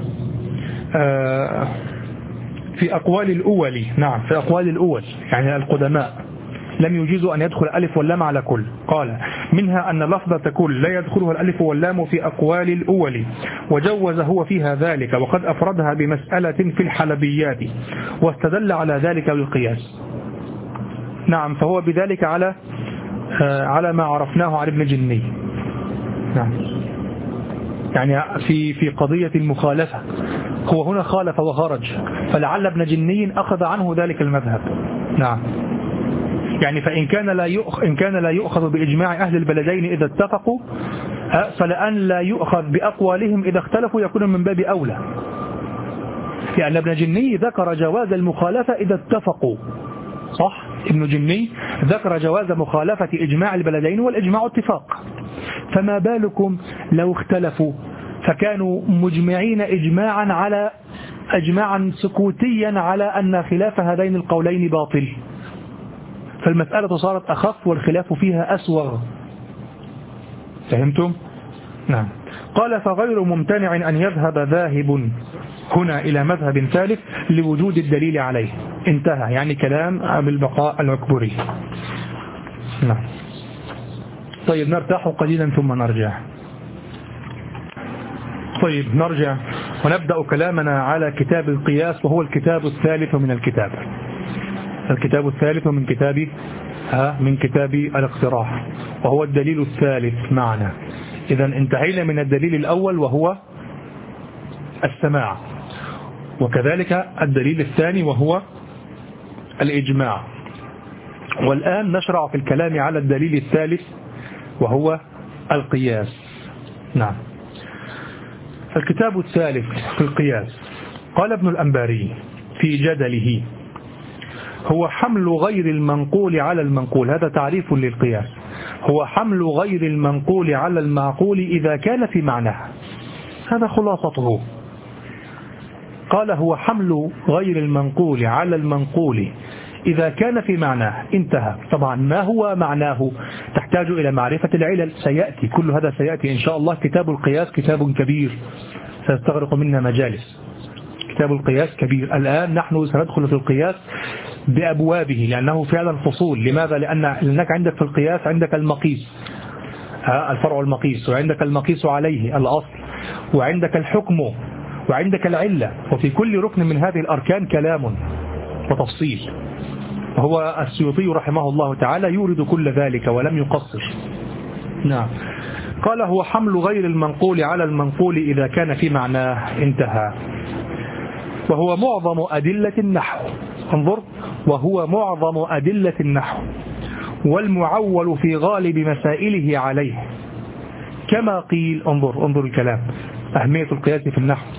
آه في أقوال الأول. نعم في أقوال الأول يعني القدماء لم يجيزوا أن يدخل الألف واللام على كل. قال منها أن لفظة كل لا يدخلها الألف واللام في أقوال الأول، وجوز هو فيها ذلك، وقد أفردها بمسألة في الحلبيات، واستدل على ذلك بالقياس. نعم فهو بذلك على آه على ما عرفناه عن ابن جني. نعم يعني في في قضية المخالفة هو هنا خالف وخرج، فلعل ابن جني أخذ عنه ذلك المذهب. نعم يعني فإن كان لا يؤخذ إن كان لا يؤخذ بإجماع أهل البلدين إذا اتفقوا، فلأن لا يؤخذ بأقوالهم إذا اختلفوا يكون من باب أولى. يعني ابن جني ذكر جواز المخالفة إذا اتفقوا، صح؟ ابن جني ذكر جواز مخالفة إجماع البلدين والإجماع اتفاق، فما بالكم لو اختلفوا فكانوا مجمعين إجماعا على إجماعا سكوتيا على أن خلاف هذين القولين باطل، فالمسألة صارت أخف والخلاف فيها أسوغ. فهمتم؟ نعم. قال فغير ممتنع أن يذهب ذاهب هنا إلى مذهب ثالث لوجود الدليل عليه. انتهى يعني كلام أبي البقاء العكبري. نعم. طيب نرتاح قليلا ثم نرجع. طيب نرجع ونبدأ كلامنا على كتاب القياس، وهو الكتاب الثالث من الكتاب الكتاب الثالث من كتاب ها من كتاب الاقتراح، وهو الدليل الثالث معنا. إذا انتهينا من الدليل الأول وهو السماع، وكذلك الدليل الثاني وهو الإجماع، والآن نشرع في الكلام على الدليل الثالث وهو القياس. نعم. الكتاب الثالث في القياس قال ابن الأنباري في جدله هو حمل غير المنقول على المنقول. هذا تعريف للقياس، هو حمل غير المنقول على المعقول إذا كان في معناه. هذا خلاصته. قال هو حمل غير المنقول على المنقول إذا كان في معناه. انتهى. طبعا ما هو معناه تحتاج إلى معرفة العلل، سيأتي كل هذا سيأتي إن شاء الله. كتاب القياس كتاب كبير سيستغرق منا مجالس. كتاب القياس كبير. الآن نحن سندخل في القياس بأبوابه لأنه فعلا فصول. لماذا؟ لأن لأنك عندك في القياس عندك المقيس الفرع المقيس، وعندك المقيس عليه الأصل، وعندك الحكم، وعندك العلة، وفي كل ركن من هذه الأركان كلام وتفصيل. هو السيوطي رحمه الله تعالى يورد كل ذلك ولم يقصر. نعم. قال هو حمل غير المنقول على المنقول إذا كان في معناه. انتهى. وهو معظم أدلة النحو. انظر، وهو معظم أدلة النحو والمعول في غالب مسائله عليه، كما قيل. انظر انظر الكلام، أهمية القياس في النحو.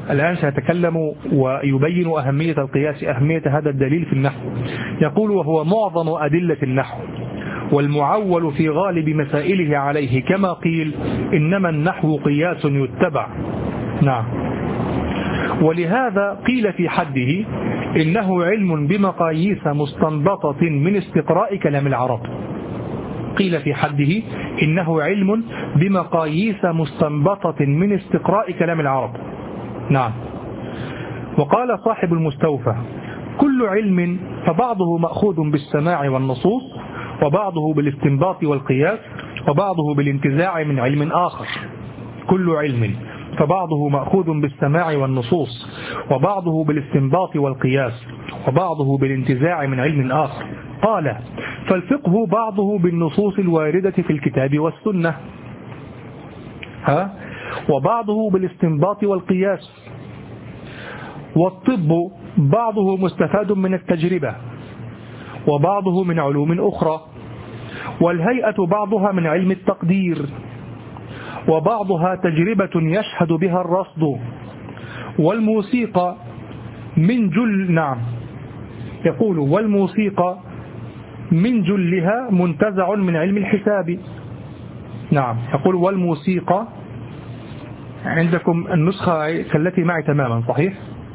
الآن سيتكلم ويبين أهمية القياس، أهمية هذا الدليل في النحو. يقول: وهو معظم أدلة النحو والمعول في غالب مسائله عليه، كما قيل إنما النحو قياس يتبع. نعم. ولهذا قيل في حده إنه علم بمقاييس مستنبطة من استقراء كلام العرب. قيل في حده إنه علم بمقاييس مستنبطة من استقراء كلام العرب. نعم. وقال صاحب المستوفى: كل علم فبعضه مأخوذ بالسماع والنصوص، وبعضه بالاستنباط والقياس، وبعضه بالانتزاع من علم آخر. كل علم فبعضه مأخوذ بالسماع والنصوص، وبعضه بالاستنباط والقياس، وبعضه بالانتزاع من علم آخر. قال: فالفقه بعضه بالنصوص الواردة في الكتاب والسنة، ها؟ وبعضه بالاستنباط والقياس. والطب بعضه مستفاد من التجربة، وبعضه من علوم أخرى. والهيئة بعضها من علم التقدير، وبعضها تجربة يشهد بها الرصد. والموسيقى من جل نعم يقول والموسيقى من جلها منتزع من علم الحساب. نعم. يقول: والموسيقى، عندكم النسخة كالتي معي تماما صحيح؟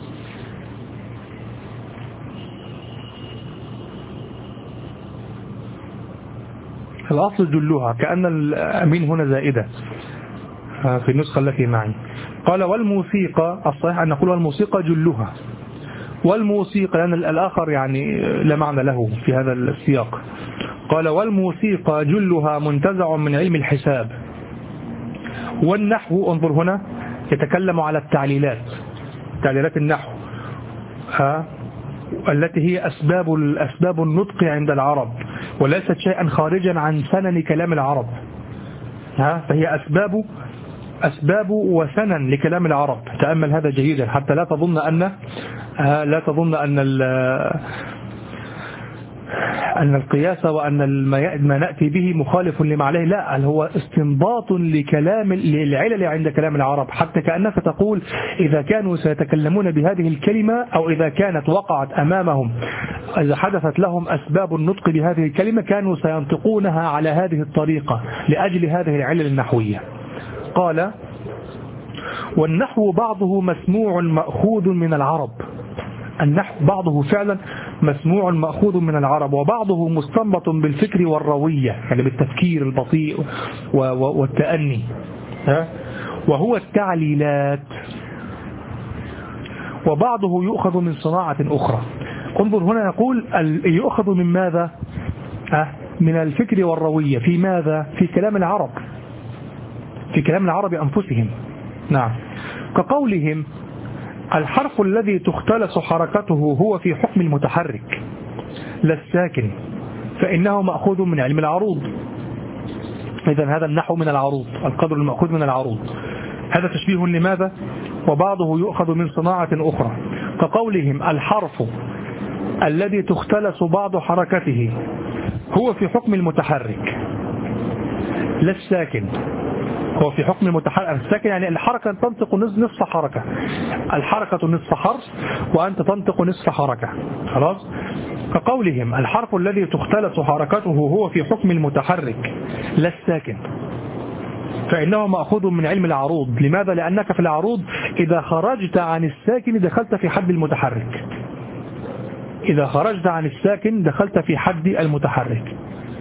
الأصل جلها، كأن الأمين هنا زائدة في النسخة التي معي. قال: والموسيقى، الصحيح أن نقول والموسيقى جلها. والموسيقى لأن الآخر يعني لا معنى له في هذا السياق. قال: والموسيقى جلها منتزع من علم الحساب. والنحو، انظر هنا، يتكلم على التعليلات، تعليلات النحو، ها، التي هي أسباب أسباب النطق عند العرب، وليست شيئا خارجا عن سنن كلام العرب، ها، فهي أسباب أسباب وسنن لكلام العرب. تأمل هذا جيدا حتى لا تظن أن لا تظن أن أن القياس وأن ما نأتي به مخالف لما عليه، لا، هو استنباط لكلام للعلل عند كلام العرب. حتى كأنك تقول إذا كانوا سيتكلمون بهذه الكلمة، أو إذا كانت وقعت أمامهم، إذا حدثت لهم أسباب النطق بهذه الكلمة، كانوا سينطقونها على هذه الطريقة لأجل هذه العلل النحوية. قال: والنحو بعضه مسموع مأخوذ من العرب. النحو بعضه فعلا مسموع مأخوذ من العرب، وبعضه مستنبط بالفكر والروية، يعني بالتفكير البطيء والتأني، وهو التعليلات. وبعضه يؤخذ من صناعة أخرى. انظر هنا يقول يؤخذ من ماذا؟ من الفكر والروية. في ماذا؟ في كلام العرب، في كلام العرب أنفسهم. نعم. كقولهم: الحرف الذي تختلس حركته هو في حكم المتحرك لا الساكن، فإنه مأخوذ من علم العروض. إذن هذا النحو من العروض، القدر المأخوذ من العروض. هذا تشبيه لماذا؟ وبعضه يؤخذ من صناعة أخرى. كقولهم: الحرف الذي تختلس بعض حركته هو في حكم المتحرك لا الساكن. هو في حكم المتحرك الساكن، يعني الحركة تنطق نصف حركة، الحركة نصف حرف وأنت تنطق نصف حركة، خلاص. كقولهم: الحرف الذي تختلس حركته هو في حكم المتحرك لا الساكن، فإنه مأخوذ من علم العروض. لماذا؟ لأنك في العروض إذا خرجت عن الساكن دخلت في حد المتحرك، إذا خرجت عن الساكن دخلت في حد المتحرك.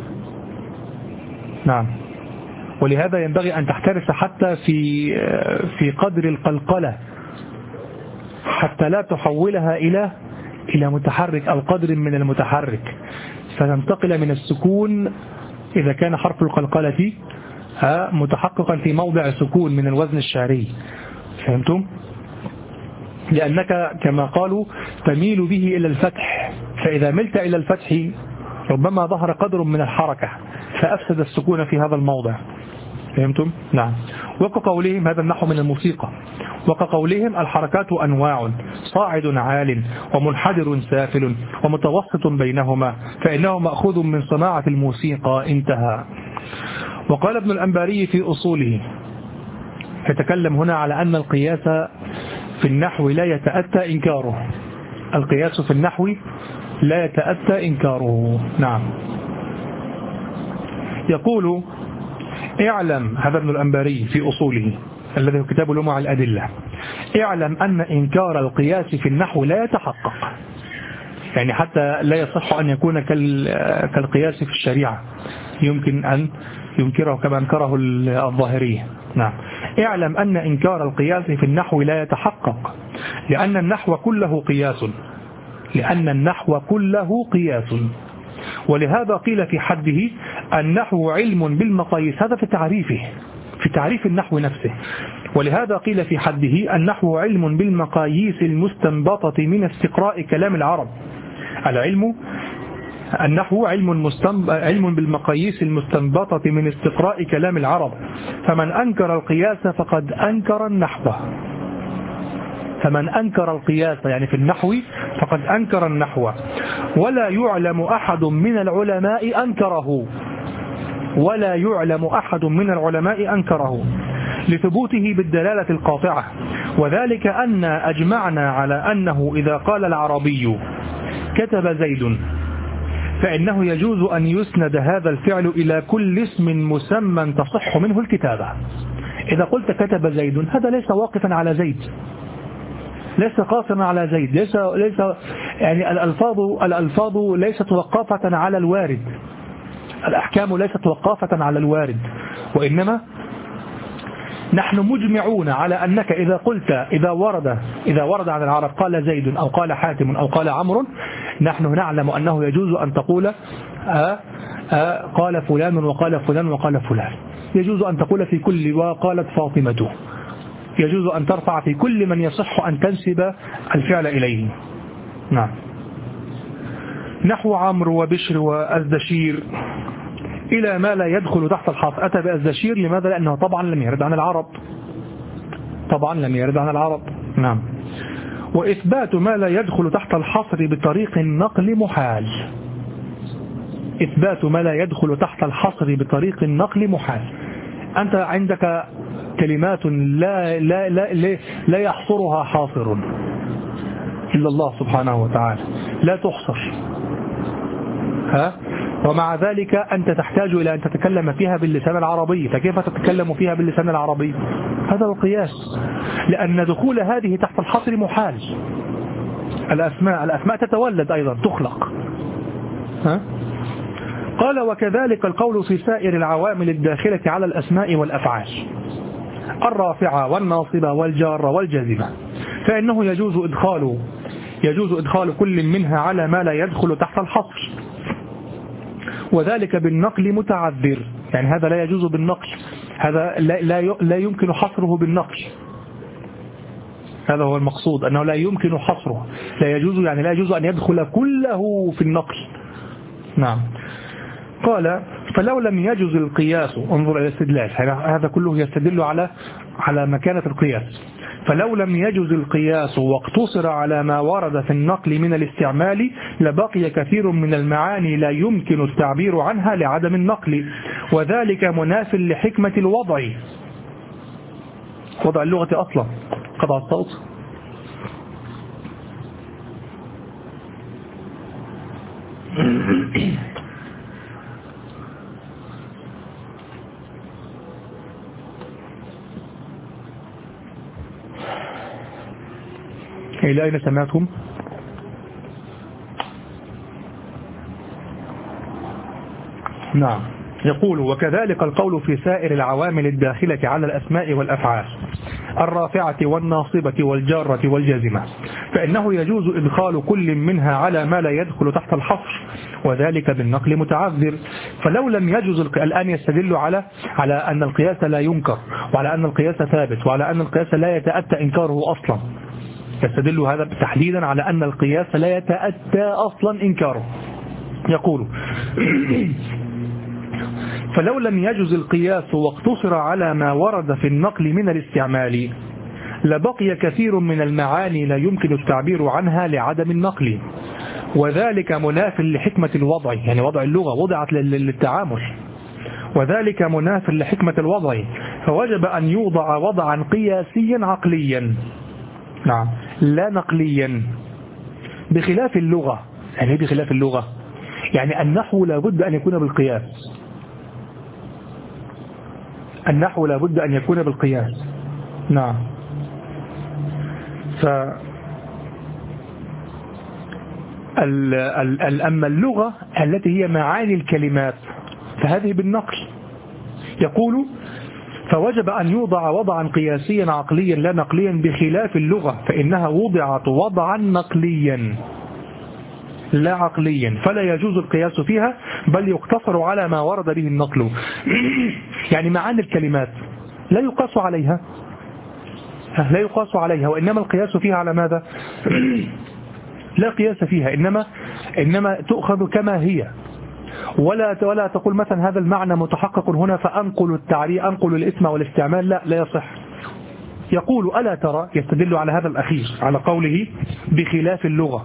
نعم. ولهذا ينبغي أن تحترس حتى في في قدر القلقلة، حتى لا تحولها إلى إلى متحرك أو قدر من المتحرك، فتنتقل من السكون إذا كان حرف القلقلة متحققا في موضع سكون من الوزن الشعري. فهمتم؟ لأنك كما قالوا تميل به إلى الفتح، فإذا ملت إلى الفتح ربما ظهر قدر من الحركة فأفسد السكون في هذا الموضع. فهمتم؟ نعم. وكقولهم: هذا النحو من الموسيقى. وكقولهم: الحركات أنواع، صاعد عال، ومنحدر سافل، ومتوسط بينهما، فإنه مأخوذ من صناعة الموسيقى. انتهى. وقال ابن الأنباري في أصوله، يتكلم هنا على أن القياس في النحو لا يتأتى إنكاره. القياس في النحو لا يتأتى إنكاره. نعم. يقول اعلم، هذا ابن الأنباري في أصوله الذي هو كتاب لمع الأدلة، اعلم أن إنكار القياس في النحو لا يتحقق، يعني حتى لا يصح أن يكون كالقياس في الشريعة، يمكن أن ينكره كما أنكره الظاهرية. نعم. اعلم أن إنكار القياس في النحو لا يتحقق، لأن النحو كله قياس، لأن النحو كله قياس، ولهذا قيل في حده النحو علم بالمقاييس، هذا في تعريفه، في تعريف النحو نفسه. ولهذا قيل في حده النحو علم بالمقاييس المستنبطة من استقراء كلام العرب. العلم النحو علم, علم بالمقاييس المستنبطة من استقراء كلام العرب، فمن أنكر القياس فقد أنكر النحو. فمن أنكر القياس يعني في النحو فقد أنكر النحو، ولا يعلم أحد من العلماء أنكره، ولا يعلم أحد من العلماء أنكره لثبوته بالدلالة القاطعة، وذلك أن أجمعنا على أنه إذا قال العربي كتب زيد فإنه يجوز أن يسند هذا الفعل إلى كل اسم مسمى تصح منه الكتابة. إذا قلت كتب زيد هذا ليس واقفا على زيد، ليس قاصرا على زيد، ليس ليس يعني الألفاظ الألفاظ ليست وقافة على الوارد، الأحكام ليست وقافة على الوارد، وإنما نحن مجمعون على أنك إذا قلت إذا ورد إذا ورد عن العرب قال زيد أو قال حاتم أو قال عمرو، نحن نعلم أنه يجوز أن تقول آآ آآ قال فلان وقال فلان وقال فلان، يجوز أن تقول في كل وقالت فاطمة، يجوز أن ترفع في كل من يصح أن تنسب الفعل إليه. نعم. نحو عمرو وبشر وأزدشير إلى ما لا يدخل تحت الحصر. أتى بأزدشير لماذا؟ لأنه طبعا لم يرد عن العرب، طبعا لم يرد عن العرب. نعم. وإثبات ما لا يدخل تحت الحصر بطريق النقل محال. إثبات ما لا يدخل تحت الحصر بطريق النقل محال. أنت عندك كلمات لا لا لا لا, لا يحصرها حاصر إلا الله سبحانه وتعالى، لا تحصر، ها؟ ومع ذلك أنت تحتاج إلى أن تتكلم فيها باللسان العربي، فكيف تتكلم فيها باللسان العربي؟ هذا هو القياس، لأن دخول هذه تحت الحصر محال. الأسماء الأسماء تتولد أيضا، تخلق، ها؟ قال وكذلك القول في سائر العوامل الداخلة على الأسماء والأفعال الرافعة والناصبة والجارة والجازمة، فإنه يجوز إدخال يجوز إدخال كل منها على ما لا يدخل تحت الحصر، وذلك بالنقل متعذر، يعني هذا لا يجوز بالنقل، هذا لا, لا, لا يمكن حصره بالنقل، هذا هو المقصود، أنه لا يمكن حصره، لا يجوز يعني لا يجوز أن يدخل كله في النقل. نعم. قال فلو لم يجوز القياس، انظر إلى الاستدلال، هذا كله يستدل على على مكانة القياس. فلو لم يجوز القياس واقتصر على ما ورد في النقل من الاستعمال لبقي كثير من المعاني لا يمكن التعبير عنها لعدم النقل، وذلك مناف لحكمة الوضع، وضع اللغة أصلا. قطع الصوت. إلى أين سمعتم؟ نعم. يقول وكذلك القول في سائر العوامل الداخلة على الأسماء والأفعال الرافعة والناصبة والجارة والجازمة، فإنه يجوز إدخال كل منها على ما لا يدخل تحت الحصر، وذلك بالنقل متعذر. فلو لم يجوز الآن يستدل على على أن القياس لا ينكر، وعلى أن القياس ثابت، وعلى أن القياس لا يتأتى إنكاره أصلا، يستدل هذا تحديدا على أن القياس لا يتأتى أصلا إنكاره. يقول فلو لم يجوز القياس واقتصر على ما ورد في النقل من الاستعمال لبقي كثير من المعاني لا يمكن التعبير عنها لعدم النقل، وذلك مناف لحكمة الوضع، يعني وضع اللغة وضعت للتعامل، وذلك مناف لحكمة الوضع، فوجب أن يوضع وضعا قياسيا عقليا، نعم لا نقليا بخلاف اللغة. يعني بخلاف اللغة يعني النحو لابد أن يكون بالقياس. النحو لابد أن يكون بالقياس. نعم ف أما اللغة التي هي معاني الكلمات فهذه بالنقل. يقول فوجب أن يوضع وضعا قياسيا عقليا لا نقليا بخلاف اللغة فإنها وضعت وضعا نقليا لا عقليا فلا يجوز القياس فيها بل يقتصر على ما ورد به النقل. يعني معاني الكلمات لا يقاس عليها لا يقاس عليها وإنما القياس فيها على ماذا؟ لا قياس فيها إنما إنما تؤخذ كما هي ولا ولا تقول مثلا هذا المعنى متحقق هنا فأنقل التعريف أنقل الاسم والاستعمال لا لا يصح. يقول ألا ترى يستدل على هذا الأخير على قوله بخلاف اللغة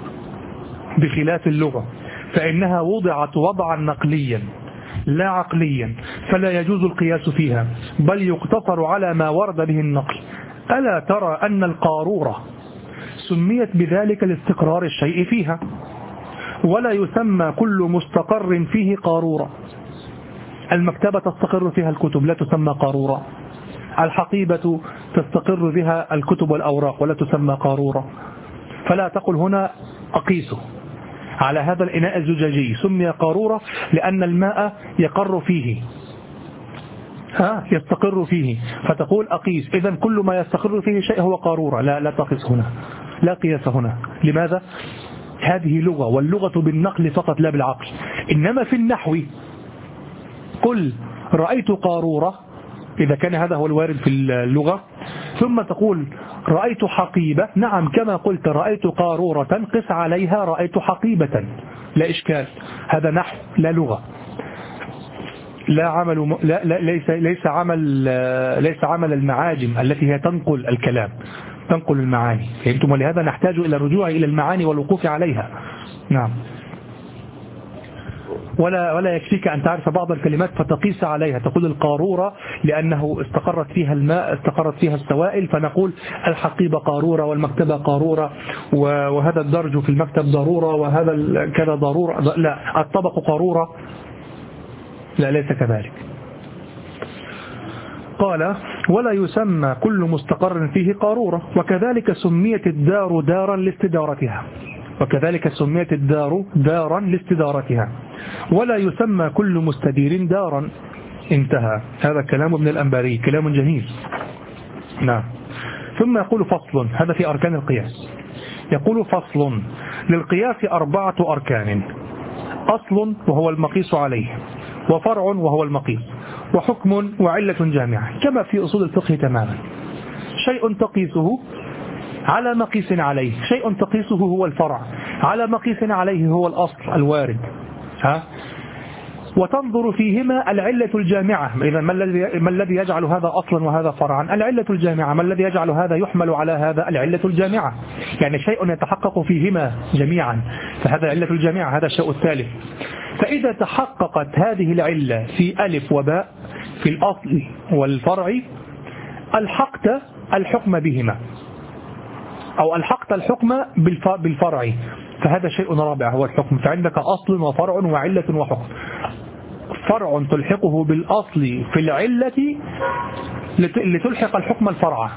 بخلاف اللغة فإنها وضعت وضعا نقليا لا عقليا فلا يجوز القياس فيها بل يقتصر على ما ورد به النقل. ألا ترى أن القارورة سميت بذلك لاستقرار الشيء فيها ولا يسمى كل مستقر فيه قارورة. المكتبة تستقر فيها الكتب لا تسمى قارورة. الحقيبة تستقر بها الكتب والأوراق ولا تسمى قارورة. فلا تقل هنا أقيسه على هذا الإناء الزجاجي سمي قارورة لأن الماء يقر فيه ها يستقر فيه فتقول أقيس إذن كل ما يستقر فيه شيء هو قارورة. لا لا تقيس هنا لا قياس هنا. لماذا؟ هذه لغة واللغة بالنقل فقط لا بالعقل. إنما في النحو قل رأيت قارورة إذا كان هذا هو الوارد في اللغة ثم تقول رأيت حقيبة نعم كما قلت رأيت قارورة قس عليها رأيت حقيبة لا إشكال. هذا نحو لا لغة لا عمل لا لا ليس ليس عمل ليس عمل المعاجم التي هي تنقل الكلام تنقل المعاني. فهمتم؟ ولهذا نحتاج إلى الرجوع إلى المعاني والوقوف عليها. نعم ولا ولا يكفيك أن تعرف بعض الكلمات فتقيس عليها تقول القارورة لأنه استقرت فيها الماء استقرت فيها السوائل فنقول الحقيبة قارورة والمكتبة قارورة وهذا الدرج في المكتب ضرورة وهذا كذا ضرورة. لا الطبق قارورة لا ليس كذلك. قال ولا يسمى كل مستقر فيه قارورة وكذلك سميت الدار دارا لاستدارتها وكذلك سميت الدار دارا لاستدارتها ولا يسمى كل مستدير دارا. انتهى. هذا كلام ابن الأنباري كلام جميل. نعم. ثم يقول فصل هذا في أركان القياس. يقول فصل للقياس أربعة أركان أصل وهو المقيس عليه وفرع وهو المقيس وحكم وعلة جامعة كما في أصول الفقه تماما. شيء تقيسه على مقيس عليه شيء تقيسه هو الفرع على مقيس عليه هو الأصل الوارد ها وتنظر فيهما العلة الجامعة. إذا ما الذي ما الذي يجعل هذا أصلا وهذا فرعا؟ العلة الجامعة. ما الذي يجعل هذا يحمل على هذا؟ العلة الجامعة. يعني شيء يتحقق فيهما جميعا فهذا علة الجامعة. هذا الشيء الثالث. فإذا تحققت هذه العلة في ألف وباء في الأصل والفرع الحقت الحكم بهما أو الحقت الحكم بالفرع فهذا شيء رابع هو الحكم. فعندك أصل وفرع وعلة وحكم. فرع تلحقه بالأصل في العلة لتلحق الحكم الفرع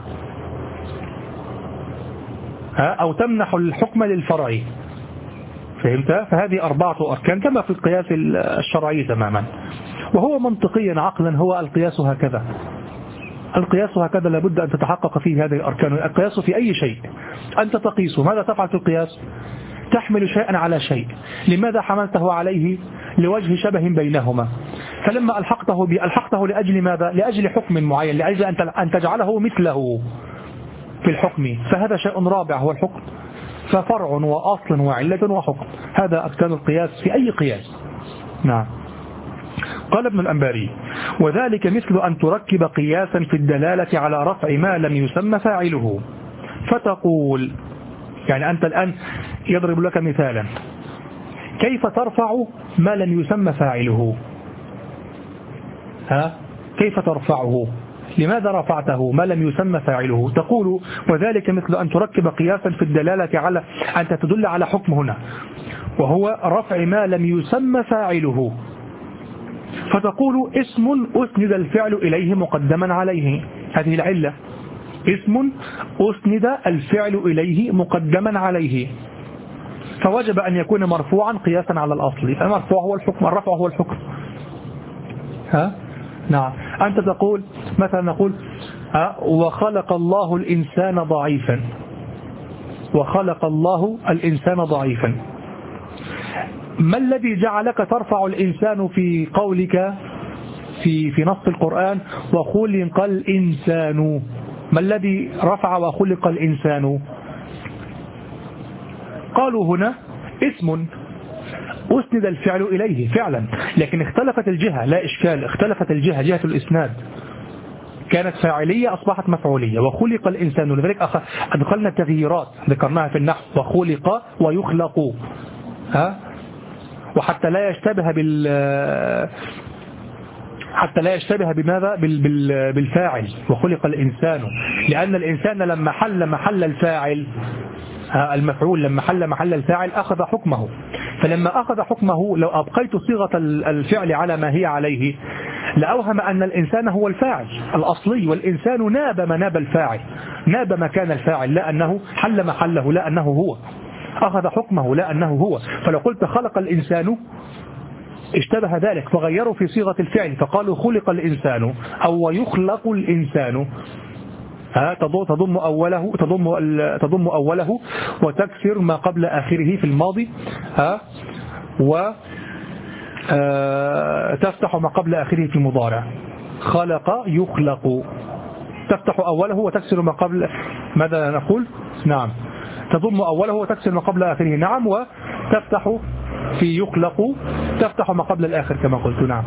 أو تمنح الحكم للفرع. فهمت؟ فهذه أربعة أركان كما في القياس الشرعي تماما. وهو منطقيا عقلا هو القياس هكذا. القياس هكذا لابد أن تتحقق فيه هذه الأركان. القياس في أي شيء أنت تقيسه. ماذا تفعل في القياس؟ تحمل شيئا على شيء. لماذا حملته عليه؟ لوجه شبه بينهما. فلما ألحقته بألحقته لأجل ماذا؟ لأجل حكم معين لأجل أن تجعله مثله في الحكم. فهذا شيء رابع هو الحكم. ففرع وأصل وعلة وحكم. هذا أركان القياس في أي قياس. نعم. قال ابن الأنباري وذلك مثل أن تركب قياسا في الدلالة على رفع ما لم يسمى فاعله فتقول يعني أنت الآن يضرب لك مثالا كيف ترفع ما لم يسمى فاعله ها كيف ترفعه لماذا رفعته ما لم يسمى فاعله؟ تقول وذلك مثل أن تركب قياسا في الدلالة على أن تدل على حكم هنا، وهو رفع ما لم يسمى فاعله، فتقول اسم أسند الفعل إليه مقدما عليه، هذه العلة، اسم أسند الفعل إليه مقدما عليه، فوجب أن يكون مرفوعا قياسا على الأصل. المرفوع هو الحكم، الرفع هو الحكم. ها؟ نعم. أنت تقول مثلا نقول ها وخلق الله الإنسان ضعيفا، وخلق الله الإنسان ضعيفا، ما الذي جعلك ترفع الإنسان في قولك في في نص القرآن وخلق الإنسان؟ ما الذي رفع وخلق الإنسان؟ قالوا هنا اسم أسند الفعل إليه فعلا، لكن اختلفت الجهة، لا إشكال، اختلفت الجهة، جهة الإسناد كانت فاعلية أصبحت مفعولية، وخلق الإنسان، لذلك أدخلنا تغييرات ذكرناها في النحو، وخلق ويخلق، ها، وحتى لا يشتبه بال حتى لا يشتبه بماذا بالفاعل، وخلق الإنسان، لأن الإنسان لما حل محل الفاعل، المفعول لما حل محل الفاعل أخذ حكمه، فلما أخذ حكمه لو أبقيت صيغة الفعل على ما هي عليه لأوهم أن الإنسان هو الفاعل الأصلي، والإنسان ناب مناب الفاعل، ناب مكان الفاعل، لا أنه حل محله، لا أنه هو أخذ حكمه، لا أنه هو. فلو قلت خلق الإنسان اشتبه ذلك، فغيروا في صيغة الفعل فقالوا خلق الإنسان أو يخلق الإنسان، ها تضم أوله تضم تضم أوله وتكسر ما قبل آخره في الماضي، ها و تفتح ما قبل آخره في المضارع. خلق يخلق، تفتح أوله وتكسر ما قبل، ماذا نقول؟ نعم، تضم أوله وتكسر ما قبل آخره، نعم، وتفتح في يخلق تفتح ما قبل الآخر كما قلت، نعم.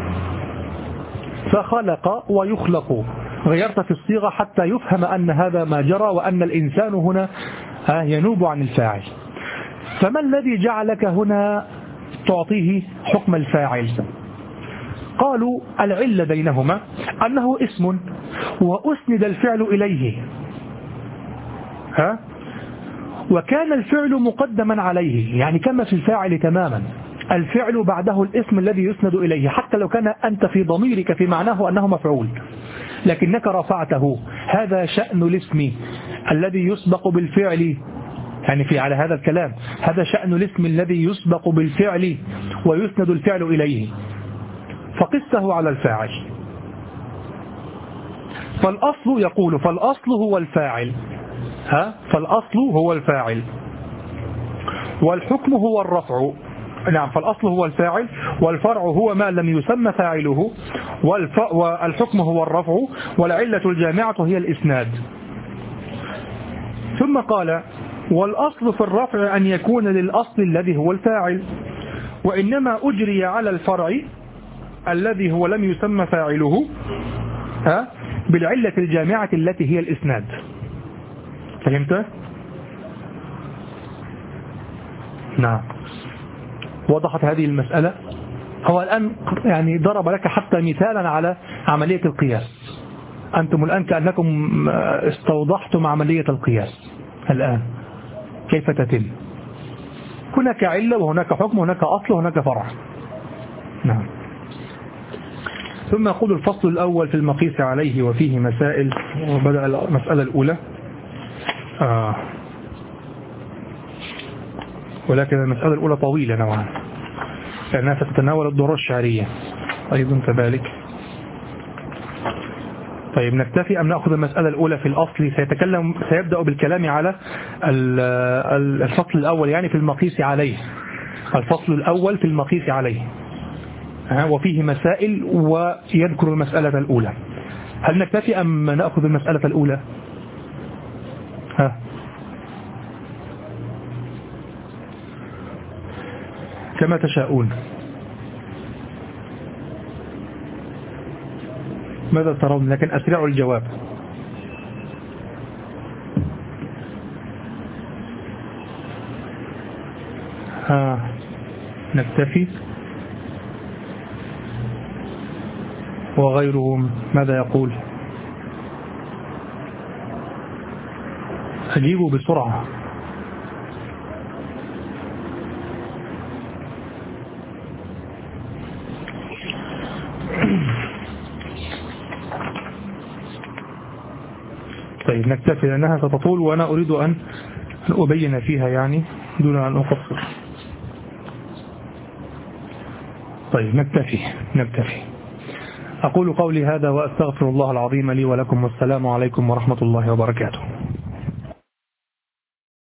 فخلق ويخلق، غيرت في الصيغة حتى يفهم أن هذا ما جرى، وأن الإنسان هنا ينوب عن الفاعل. فما الذي جعلك هنا تعطيه حكم الفاعل؟ قالوا العلة بينهما أنه اسم وأسند الفعل إليه، ها، وكان الفعل مقدما عليه، يعني كما في الفاعل تماما، الفعل بعده الاسم الذي يسند إليه، حتى لو كان أنت في ضميرك في معناه أنه مفعول لكنك رفعته، هذا شأن الاسم الذي يسبق بالفعل، يعني في على هذا الكلام هذا شأن الاسم الذي يسبق بالفعل ويسند الفعل إليه، فقسه على الفاعل. فالأصل يقول فالأصل هو الفاعل، ها، فالأصل هو الفاعل والحكم هو الرفع، نعم، فالأصل هو الفاعل والفرع هو ما لم يسمى فاعله، والحكم هو الرفع، والعلة الجامعة هي الإسناد. ثم قال والأصل في الرفع أن يكون للأصل الذي هو الفاعل، وإنما أجري على الفرع الذي هو لم يسمى فاعله، ها، بالعلة الجامعة التي هي الإسناد. فهمت؟ نعم، وضحت هذه المسألة. هو الآن يعني ضرب لك حتى مثالا على عملية القياس، أنتم الآن كأنكم استوضحتم عملية القياس الآن كيف تتم، هناك علة وهناك حكم وهناك أصل وهناك فرع. نعم. ثم يقول الفصل الأول في المقيس عليه وفيه مسائل، وبدأ المسألة الأولى، آه. ولكن المسألة الأولى طويلة نوعا لأنها تتناول الدورة الشعرية أيضا كذلك. طيب نكتفي أم نأخذ المسألة الأولى في الأصل؟ سيتكلم سيبدأ بالكلام على الفصل الأول، يعني في المقيس عليه، الفصل الأول في المقيس عليه وفيه مسائل ويذكر المسألة الأولى. هل نكتفي أم نأخذ المسألة الأولى؟ ها كما تشاءون. ماذا ترون؟ لكن أسرعوا الجواب. ها نكتفي، وغيرهم ماذا يقول؟ أجيبه بسرعة. طيب نكتفي لأنها ستطول وأنا أريد أن أبين فيها يعني دون أن أقصر. طيب نكتفي نكتفي أقول قولي هذا وأستغفر الله العظيم لي ولكم، والسلام عليكم ورحمة الله وبركاته.